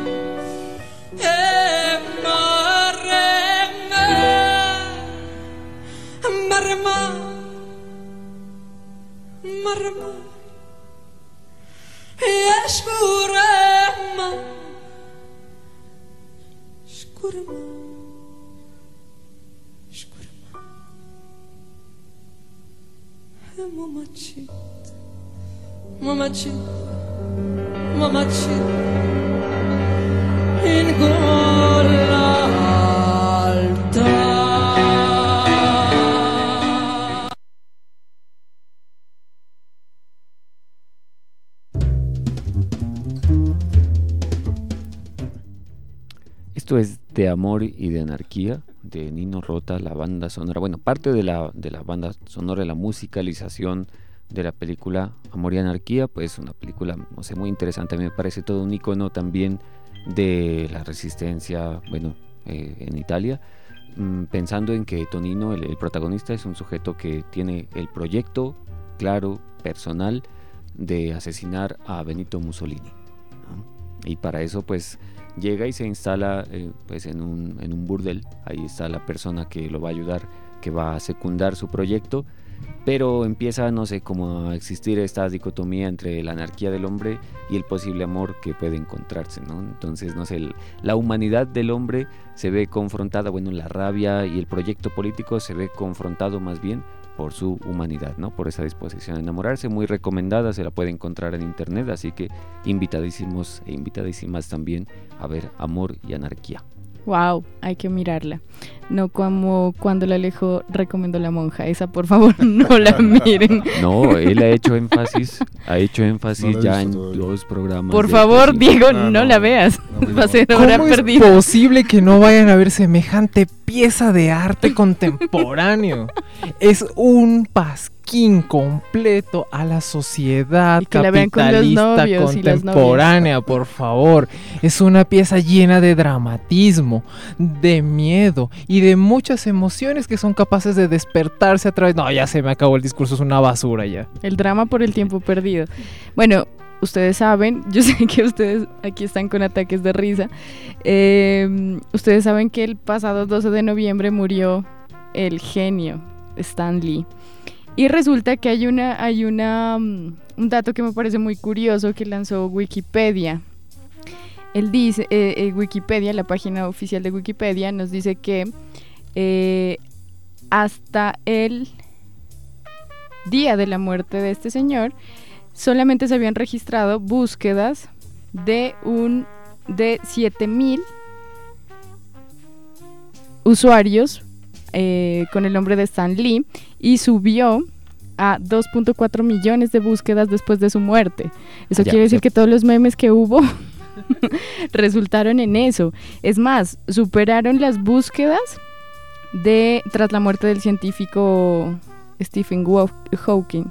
E mare ma, mare ma, mare ma, e scurre ma, scurre ma, scurre ma, e mamacita, mamacita, mamacita in gola alta. Esto es de Amor y de Anarquía de Nino Rota, la banda sonora, bueno, parte de la, de la banda sonora, de la musicalización de la película Amor y Anarquía. Pues una película, no sé, muy interesante. A mí me parece todo un icono también de la resistencia, bueno, eh, en Italia, mmm, pensando en que Tonino, el, el protagonista, es un sujeto que tiene el proyecto claro, personal, de asesinar a Benito Mussolini, ¿no? Y para eso pues llega y se instala eh, pues en un, en un burdel. Ahí está la persona que lo va a ayudar, que va a secundar su proyecto, pero empieza, no sé, como a existir esta dicotomía entre la anarquía del hombre y el posible amor que puede encontrarse, ¿no? Entonces, no sé, el, la humanidad del hombre se ve confrontada, bueno, la rabia y el proyecto político se ve confrontado más bien por su humanidad, ¿no? Por esa disposición a enamorarse, muy recomendada, se la puede encontrar en internet, así que invitadísimos e invitadísimas también a ver Amor y Anarquía. Wow, hay que mirarla. No como cuando la Alejo recomendó La Monja. Esa, por favor, no la miren. No, él ha hecho énfasis, ha hecho énfasis No la he ya visto en todavía. dos programas. Por de favor, tesis. Diego, Ah, no, no, la veas. no, no, Va a ser no. hora ¿Cómo es perdida. posible que no vayan a ver semejante pieza de arte contemporáneo? Es un pasquín completo a la sociedad Y que la vean con los capitalista novios y las contemporánea, por favor. Es una pieza llena de dramatismo, de miedo y de muchas emociones que son capaces de despertarse a través... No, ya se me acabó el discurso, es una basura ya. El drama por el tiempo perdido. Bueno, ustedes saben, yo sé que ustedes aquí están con ataques de risa. Eh, ustedes saben que el pasado doce de noviembre murió el genio Stan Lee. Y resulta que hay una, hay una, um, un dato que me parece muy curioso que lanzó Wikipedia. Él dice, eh, eh, Wikipedia, la página oficial de Wikipedia, nos dice que eh, hasta el día de la muerte de este señor, solamente se habían registrado búsquedas de un de siete mil usuarios eh, con el nombre de Stan Lee, y subió a dos punto cuatro millones de búsquedas después de su muerte. Eso Ya, quiere decir ya. que todos los memes que hubo resultaron en eso. Es más, superaron las búsquedas de tras la muerte del científico Stephen Hawking,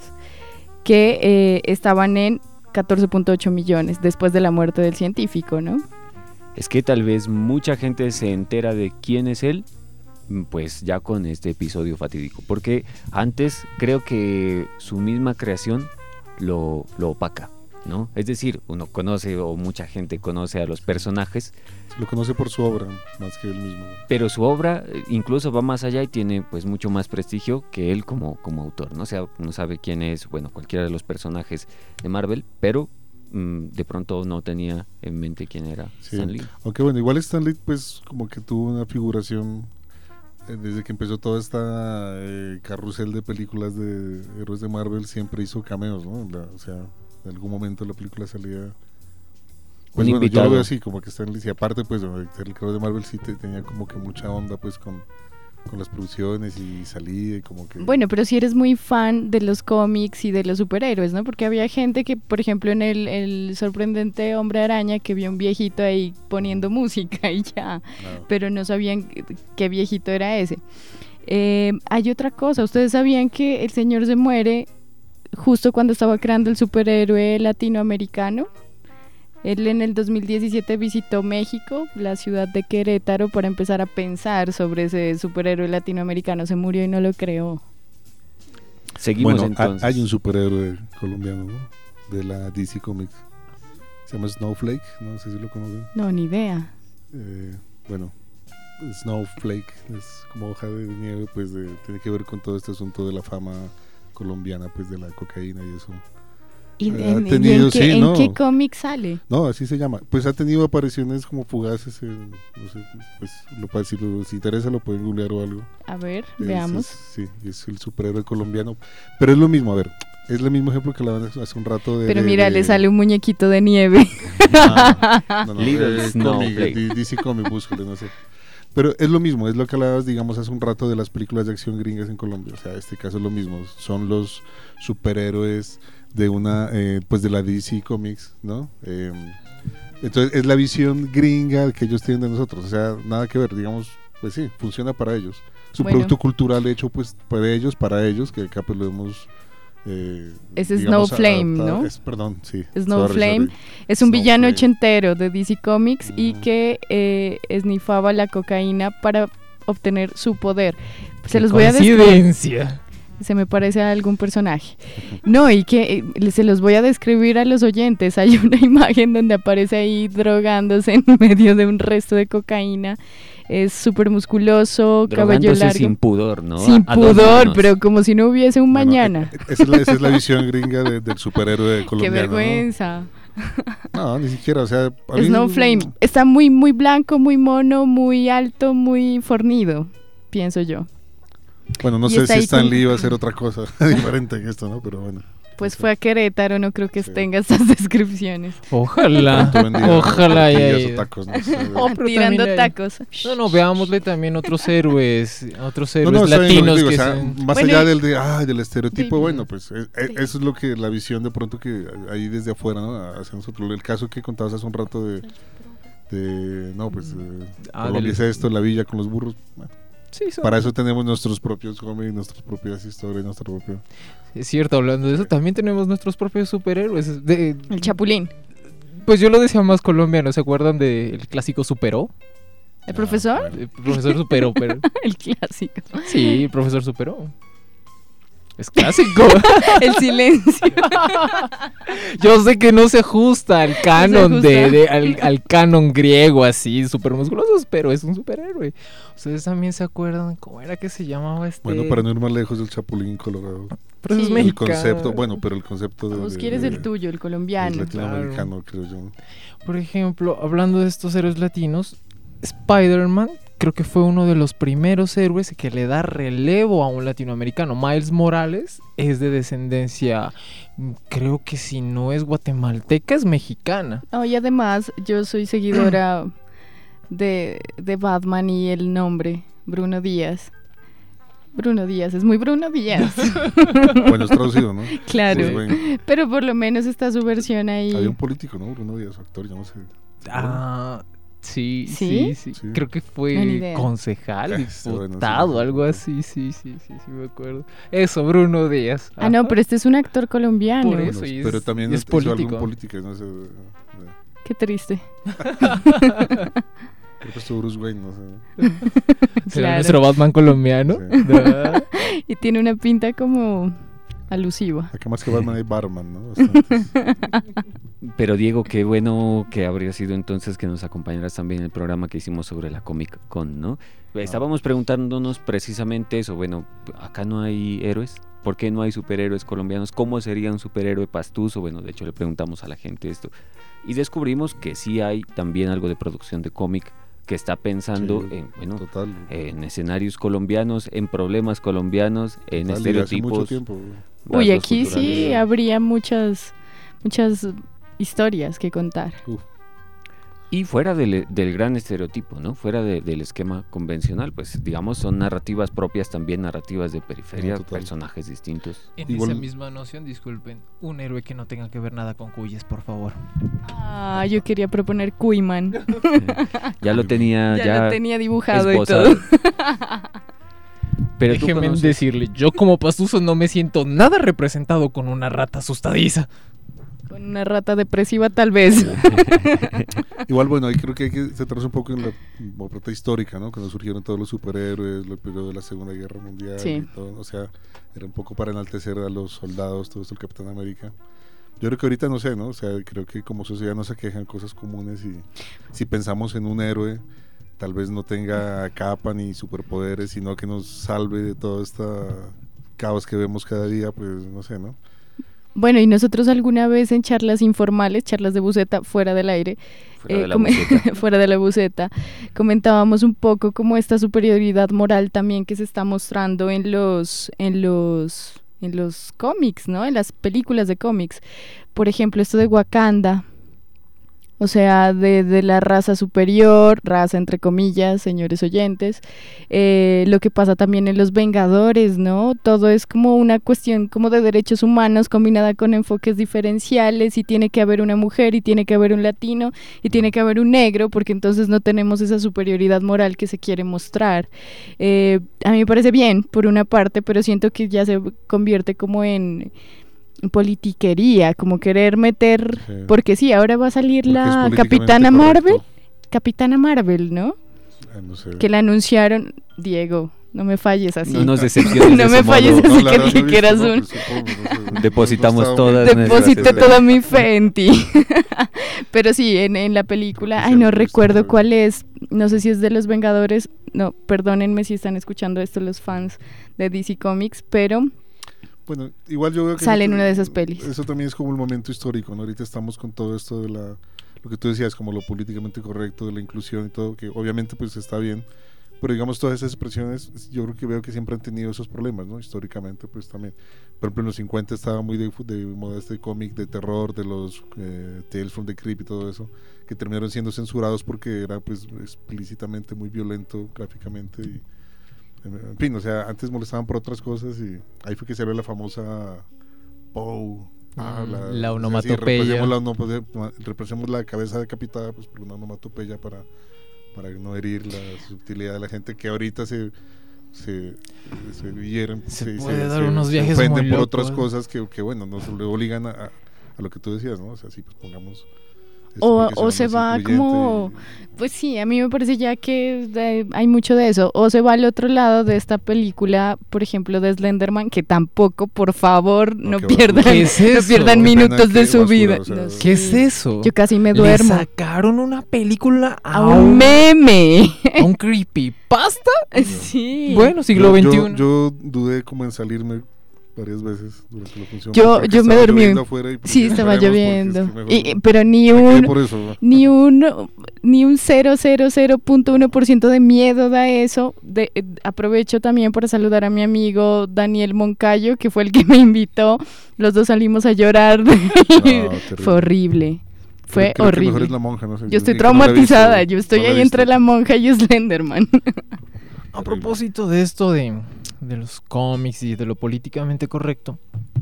que eh, estaban en catorce punto ocho millones después de la muerte del científico, ¿no? Es que tal vez mucha gente se entera de quién es él, pues ya con este episodio fatídico, porque antes creo que su misma creación lo, lo opaca, ¿no? Es decir, uno conoce, o mucha gente conoce a los personajes, Se lo conoce por su obra, más que él mismo. pero su obra eh, incluso va más allá y tiene pues mucho más prestigio que él como, como autor, ¿no? O sea, uno sabe quién es, bueno, cualquiera de los personajes de Marvel, pero mmm, de pronto no tenía en mente quién era Sí. Stan Lee. Aunque bueno, igual Stan Lee pues como que tuvo una figuración eh, desde que empezó toda esta eh, carrusel de películas de héroes de Marvel, siempre hizo cameos, ¿no? La- o sea, en algún momento la película salía... Pues Un bueno, yo invitado. lo veo así, como que Stan Lee, y aparte pues bueno, el héroe de Marvel sí te- tenía como que mucha onda pues con, con las producciones y salía y como que... Bueno, pero si eres muy fan de los cómics y de los superhéroes, ¿no? Porque había gente que, por ejemplo, en el, el sorprendente Hombre Araña, que vio un viejito ahí poniendo música y ya, ah, pero no sabían qué- qué viejito era ese. Eh, hay otra cosa, ¿ustedes sabían que el señor se muere justo cuando estaba creando el superhéroe latinoamericano? Él en el dos mil diecisiete visitó México, la ciudad de Querétaro, para empezar a pensar sobre ese superhéroe latinoamericano. Se murió y no lo creó. Seguimos bueno, ha- entonces. hay un superhéroe colombiano, ¿no? De la D C Comics. Se llama Snowflake, no sé si lo conocen. No, ni idea. Eh, bueno, Snowflake es como hoja de nieve, pues de- tiene que ver con todo este asunto de la fama colombiana, pues de la cocaína y eso. ¿Y, Ha en, y tenido, en qué, sí, en no. qué cómic sale? No, así se llama. Pues ha tenido apariciones como fugaces, en, no sé, pues lo para si les interesa lo pueden googlear o algo. A ver, Es- veamos. es- sí, es el superhéroe colombiano. Pero es lo mismo, a ver, es el mismo ejemplo que la hace hace un rato de... Pero de- mira, de- le sale un muñequito de nieve. Ah, no, no, no, Little eh, Snowflake. cómic, D- D C Comic, búscale, no sé. Pero es lo mismo, es lo que hablabas, digamos, hace un rato de las películas de acción gringas en Colombia. O sea, este caso es lo mismo. Son los superhéroes de una, eh, pues de la D C Comics, ¿no? Eh, entonces es la visión gringa que ellos tienen de nosotros. O sea, nada que ver, digamos, pues sí, funciona para ellos. Es un Bueno. producto cultural hecho pues para ellos, para ellos, que acá pues lo hemos... Eh, Es digamos, Snowflame, adaptado. ¿no? Es, perdón, sí. Snowflame. Sorry, sorry. Es un villano Snowflake. ochentero de D C Comics y Ujú. que eh, esnifaba la cocaína para obtener su poder. Se Qué los voy a describir. coincidencia. Se me parece a algún personaje. No, y que eh, se los voy a describir a los oyentes. Hay una imagen donde aparece ahí drogándose en medio de un resto de cocaína. Es súper musculoso, cabello Drogándose largo. sin pudor, ¿no? Sin A- a dos pudor, manos. pero como si no hubiese un Bueno, mañana. eh, esa, es la, esa es la visión gringa de- del superhéroe Qué colombiano. vergüenza. ¿no? no, ni siquiera, o sea... a mí- Snowflame. Está muy, muy blanco, muy mono, muy alto, muy fornido, pienso yo. Bueno, no Y sé está si ahí Stan con- Lee iba a hacer otra cosa diferente que esto, ¿no? Pero bueno. Pues Sí. fue a Querétaro, no creo que Sí. tenga estas descripciones. Ojalá, Tú vendías ojalá haya tortillas o ido. tacos, no sé. Oh, pero Tirando también hay- tacos. No, no, veámosle también otros héroes, otros No, héroes no, está bien lo latinos que digo, que o sea, sean- más Bueno, allá y- del, de, ah, del estereotipo, Sí. bueno, pues eh, eh, Sí. eso es lo que la visión de pronto que ahí desde afuera, ¿no? Hacia nosotros. El caso que contabas hace un rato de, de no, pues eh, Ah, Colombia del- es esto, la villa con los burros. Bueno, Sí, son- para eso tenemos nuestros propios cómics, nuestras propias historias, nuestro propio... Es cierto, hablando de eso, también tenemos nuestros propios superhéroes. De, El Chapulín. pues yo lo decía más colombiano, ¿se acuerdan del clásico Superó? ¿El profesor? El profesor Superó, pero... El clásico. Sí, el profesor Superó. Es clásico. El silencio. Yo sé que no se ajusta al canon ajusta. de, de- al, al canon griego así, super musculosos, pero es un superhéroe. ¿Ustedes también se acuerdan cómo era que se llamaba este? Bueno, para no ir más lejos del Chapulín Colorado. Pero eso es Sí. El mexicano. concepto, bueno, pero el concepto de... Vos de- quieres de- el tuyo, el es colombiano. latinoamericano, creo yo. Por ejemplo, hablando de estos héroes latinos, Spider-Man creo que fue uno de los primeros héroes que le da relevo a un latinoamericano. Miles Morales es de descendencia, mm, creo que si no es guatemalteca, es mexicana. No, y además yo soy seguidora de, de Batman y el nombre, Bruno Díaz. Bruno Díaz, es muy Bruno Díaz. Bueno, es traducido, ¿no? Claro. Pues, bueno, Pero por lo menos está su versión ahí. había un político, ¿no? Bruno Díaz, actor, yo no sé. Ah, sí, ¿Sí? sí, sí, Sí. creo que No, ni fue idea. concejal, Este, bueno, sí, diputado, sí. algo así, sí, sí, sí, sí, me acuerdo. Eso, Bruno Díaz. Ah, no, Ajá. pero este es un actor colombiano. Por Bueno, eso, y pero es- también y es es hizo algún político. político, no sé. eh, Qué triste. Creo que estuvo Bruce Wayne, no sé. ¿Será Claro. nuestro Batman colombiano? Sí. Da. Y tiene una pinta como alusiva. Acá más que Batman hay Barman, ¿no? Bastantes. Pero Diego, qué bueno que habría sido entonces que nos acompañaras también en el programa que hicimos sobre la Comic Con, ¿no? Estábamos preguntándonos precisamente eso, bueno, acá no hay héroes, ¿por qué no hay superhéroes colombianos? ¿Cómo sería un superhéroe pastuso? Bueno, de hecho le preguntamos a la gente esto y descubrimos que sí hay también algo de producción de cómic que está pensando Sí, en, bueno, Total. en escenarios colombianos, en problemas colombianos, en total, y hace mucho estereotipos. tiempo. Uy, rasgos aquí sí culturales. habría muchas, muchas historias que contar. Uf, Y fuera del, del gran estereotipo, ¿no? Fuera de- del esquema convencional, pues digamos son narrativas propias también, narrativas de periferia, No, total. personajes distintos. En Igual- esa misma noción, disculpen, un héroe que no tenga que ver nada con cuyes, por favor. Ah, yo quería proponer Cuyman. Ya lo tenía, Ya, ya, lo tenía dibujado esbozado. y todo. Pero tú Déjenme conoces- decirle, yo como pastuso no me siento nada representado con una rata asustadiza. Con una rata depresiva tal vez. Igual, bueno, ahí creo que hay que centrarse un poco en la parte histórica, ¿no? Cuando surgieron todos los superhéroes, el periodo de la Segunda Guerra Mundial Sí. y todo, o sea, era un poco para enaltecer a los soldados, todo esto, el Capitán América. Yo creo que ahorita no sé, ¿no? O sea, creo que como sociedad nos aquejan cosas comunes y si pensamos en un héroe, tal vez no tenga capa ni superpoderes, sino que nos salve de todo este caos que vemos cada día, pues no sé, ¿no? Bueno, y nosotros alguna vez en charlas informales, charlas de buceta fuera del aire, Fuera eh, de la come- buceta. fuera de la buceta, comentábamos un poco como esta superioridad moral también que se está mostrando en los, en los, en los cómics, ¿no? En las películas de cómics. Por ejemplo, esto de Wakanda. O sea, de, de la raza superior, raza entre comillas, señores oyentes, eh, lo que pasa también en Los Vengadores, ¿no? Todo es como una cuestión como de derechos humanos combinada con enfoques diferenciales y tiene que haber una mujer y tiene que haber un latino y tiene que haber un negro porque entonces no tenemos esa superioridad moral que se quiere mostrar. Eh, a mí me parece bien, por una parte, pero siento que ya se convierte como en politiquería, como querer meter, Sí. porque sí, ahora va a salir Porque es la políticamente Capitana Marvel, correcto. Capitana Marvel, ¿no? Ah, no sé. Que la anunciaron, Diego, no me falles así. No nos decepciones. No de me ese falles modo. así. No, la que verdad creí no he que eras visto, no, un- pero supongo, no sé, Depositamos no estaba todas muy- nuestras Deposité esperanzas. toda mi fe en ti. Pero sí, en, en la película, ay, no recuerdo cuál es, no sé si es de los Vengadores, no, perdónenme si están escuchando esto los fans de D C Comics, pero Bueno, igual yo veo que Sale en eso- una de esas pelis. Eso también es como el momento histórico, ¿no? Ahorita estamos con todo esto de la, lo que tú decías, como lo políticamente correcto, de la inclusión y todo, que obviamente pues está bien, pero digamos todas esas expresiones, yo creo que veo que siempre han tenido esos problemas, ¿no? Históricamente pues también. Por ejemplo, en los cincuenta estaba muy de, de moda este cómic de terror, de los eh, Tales from the Crypt y todo eso, que terminaron siendo censurados porque era pues explícitamente muy violento gráficamente y en fin, o sea, antes molestaban por otras cosas y ahí fue que salió la famosa Poe. Ah, Mm, la o sea, sí, onomatopeya. reemplacemos la, onomato- reemplacemos la cabeza decapitada pues, por una onomatopeya para, para no herir la subtilidad de la gente que ahorita se se, se hieren, Se puede dar unos viajes se ofenden muy por locos. otras cosas que, que bueno, nos le obligan a, a, a lo que tú decías, ¿no? O sea, sí, pues pongamos esto O- porque sea o se más va incluyente como- y- pues sí, a mí me parece ya que de- hay mucho de eso. O se va al otro lado de esta película, por ejemplo, de Slenderman, que tampoco, por favor, No, no qué pierdan, basura. ¿Qué es no eso? pierdan Qué pena, minutos de qué su basura, vida. o sea, No ¿Qué sé. es eso? Yo casi me Le duermo. sacaron una película a, A un meme. a un creepypasta. Sí. Bueno, siglo Yo- veintiuno. Yo, yo dudé como en salirme varias veces durante la función. Yo- porque yo me estaba dormí. lloviendo afuera y pues Sí, dije, estaba "Esperemos porque lloviendo. es que mejor Y- no". pero ni Me quedé un por eso, ¿no? ni un ni un cero cero cero punto uno por ciento de miedo da eso. De, eh, aprovecho también para saludar a mi amigo Daniel Moncayo, que fue el que me invitó. Los dos salimos a llorar. terrible. Fue horrible. Fue Creo- creo que mejor horrible. es la monja, no sé, Yo estoy ni que no la he visto, traumatizada. Yo estoy no la he ahí entre visto. la monja y Slenderman. A propósito de esto de, de los cómics y de lo políticamente correcto,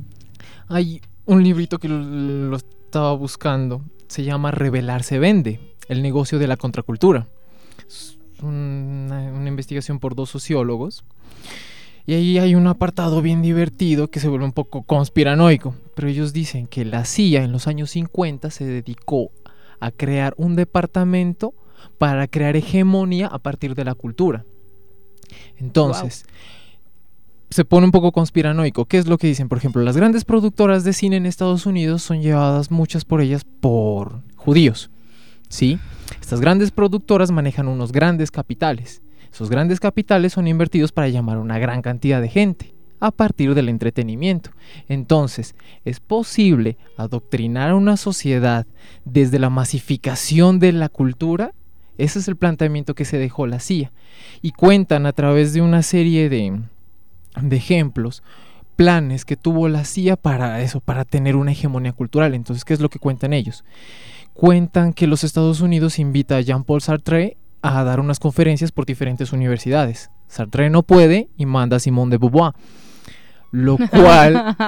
hay un librito que lo, lo estaba buscando, se llama Revelar se vende, el negocio de la contracultura. Es una, una investigación por dos sociólogos y ahí hay un apartado bien divertido que se vuelve un poco conspiranoico, pero ellos dicen que la C I A en los años cincuenta se dedicó a crear un departamento para crear hegemonía a partir de la cultura. Entonces, se pone un poco conspiranoico. ¿Qué es lo que dicen? Por ejemplo, las grandes productoras de cine en Estados Unidos son llevadas muchas por ellas por judíos, ¿sí? Estas grandes productoras manejan unos grandes capitales. Esos grandes capitales son invertidos para llamar a una gran cantidad de gente a partir del entretenimiento. Entonces, es posible adoctrinar a una sociedad desde la masificación de la cultura. Ese es el planteamiento que se dejó la C I A. Y cuentan a través de una serie de, de ejemplos, planes que tuvo la C I A para eso, para tener una hegemonía cultural. Entonces, ¿qué es lo que cuentan ellos? Cuentan que los Estados Unidos invita a Jean-Paul Sartre a dar unas conferencias por diferentes universidades. Sartre no puede y manda a Simone de Beauvoir. Lo cual,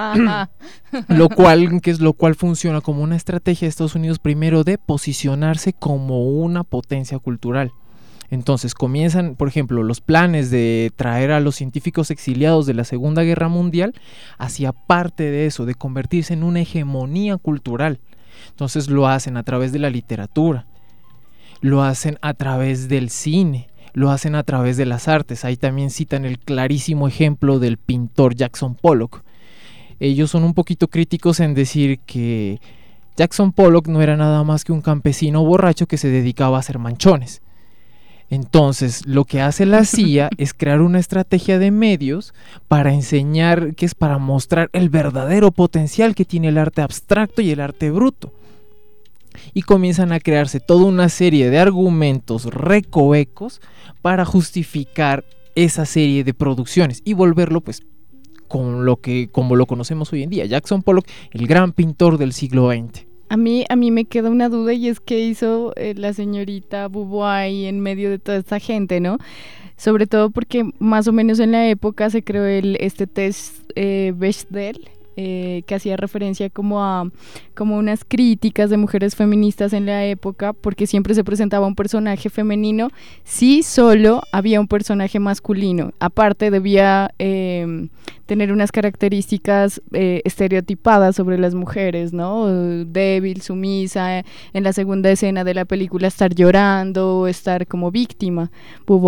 lo cual, que es lo cual funciona como una estrategia de Estados Unidos primero de posicionarse como una potencia cultural. Entonces comienzan, por ejemplo, los planes de traer a los científicos exiliados de la Segunda Guerra Mundial hacia parte de eso, de convertirse en una hegemonía cultural. Entonces lo hacen a través de la literatura, lo hacen a través del cine, lo hacen a través de las artes. Ahí también citan el clarísimo ejemplo del pintor Jackson Pollock. Ellos son un poquito críticos en decir que Jackson Pollock no era nada más que un campesino borracho que se dedicaba a hacer manchones. Entonces, lo que hace la C I A es crear una estrategia de medios para enseñar, que es para mostrar el verdadero potencial que tiene el arte abstracto y el arte bruto. Y comienzan a crearse toda una serie de argumentos recovecos para justificar esa serie de producciones y volverlo pues con lo que, como lo conocemos hoy en día. Jackson Pollock, el gran pintor del siglo veinte. A mí, a mí me queda una duda y es qué hizo eh, la señorita Beauvoir en medio de toda esta gente, ¿no? Sobre todo porque más o menos en la época se creó el, este test eh, Bechdel, eh, que hacía referencia como a como unas críticas de mujeres feministas en la época, porque siempre se presentaba un personaje femenino, sí solo había un personaje masculino. Aparte debía eh, tener unas características eh, estereotipadas sobre las mujeres, ¿no? Débil, sumisa, en la segunda escena de la película estar llorando o estar como víctima. Beauvoir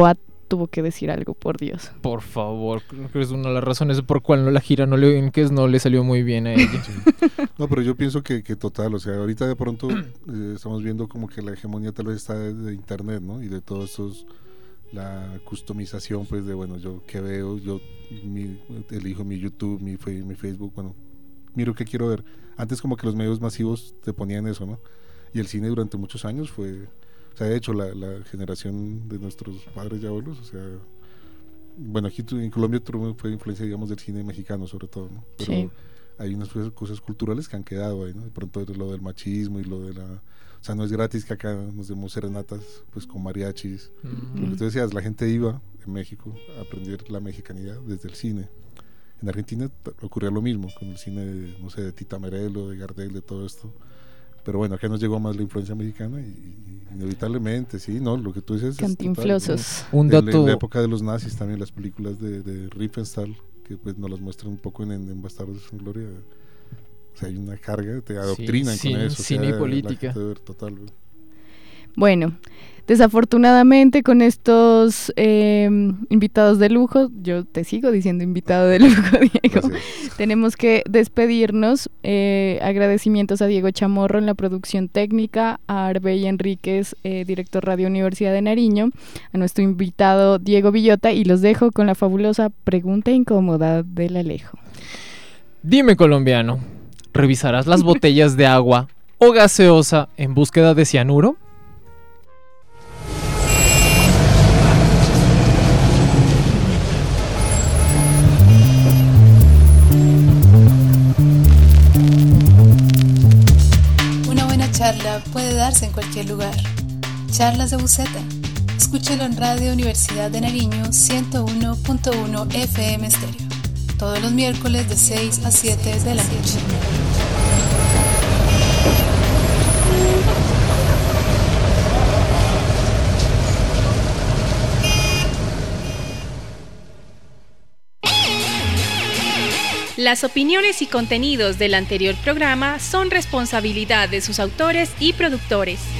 tuvo que decir algo, por Dios. Por favor, creo que es una de las razones por cual no la gira no le, en que no le salió muy bien a ella. Sí. No, pero yo pienso que, que total, o sea, ahorita de pronto eh, estamos viendo como que la hegemonía tal vez está de, de internet, ¿no? Y de todos estos, la customización, pues, de, bueno, yo qué veo, yo mi, elijo mi YouTube, mi, mi Facebook, bueno, miro qué quiero ver. Antes como que los medios masivos te ponían eso, ¿no? Y el cine durante muchos años fue, o sea, de hecho, la, la generación de nuestros padres y abuelos, o sea, bueno, aquí tu, en Colombia fue influencia, digamos, del cine mexicano sobre todo, ¿no? Pero Sí. hay unas cosas culturales que han quedado ahí, ¿no? De pronto lo del machismo y lo de la... O sea, no es gratis que acá nos demos serenatas, pues, con mariachis. Mm. Lo que tú decías, la gente iba en México a aprender la mexicanidad desde el cine. En Argentina t- ocurría lo mismo, con el cine, de, no sé, de Tita Merelo, de Gardel, de todo esto. Pero bueno, acá nos llegó más la influencia mexicana y, y inevitablemente, sí, ¿no? Lo que tú dices es total, Cantinflosos. ¿no? Un En la- dato... En la época de los nazis también, las películas de, de Riefenstahl, que pues nos las muestran un poco en, en Bastardos sin Gloria. O sea, hay una carga, te adoctrinan sí, con eso. o cine sea, y la política. gente ver total, güey. Bueno, desafortunadamente con estos eh, invitados de lujo, yo te sigo diciendo invitado de lujo, Diego, Gracias. tenemos que despedirnos. Eh, agradecimientos a Diego Chamorro en la producción técnica, a Arbey Enríquez, eh, director Radio Universidad de Nariño, a nuestro invitado Diego Villota, y los dejo con la fabulosa pregunta incómoda del Alejo. Dime, colombiano, ¿revisarás las botellas de agua o gaseosa en búsqueda de cianuro? Una buena charla puede darse en cualquier lugar. Charlas de Buceta. Escúchelo en Radio Universidad de Nariño ciento uno punto uno F M Estéreo. Todos los miércoles de seis a siete de la noche. Las opiniones y contenidos del anterior programa son responsabilidad de sus autores y productores.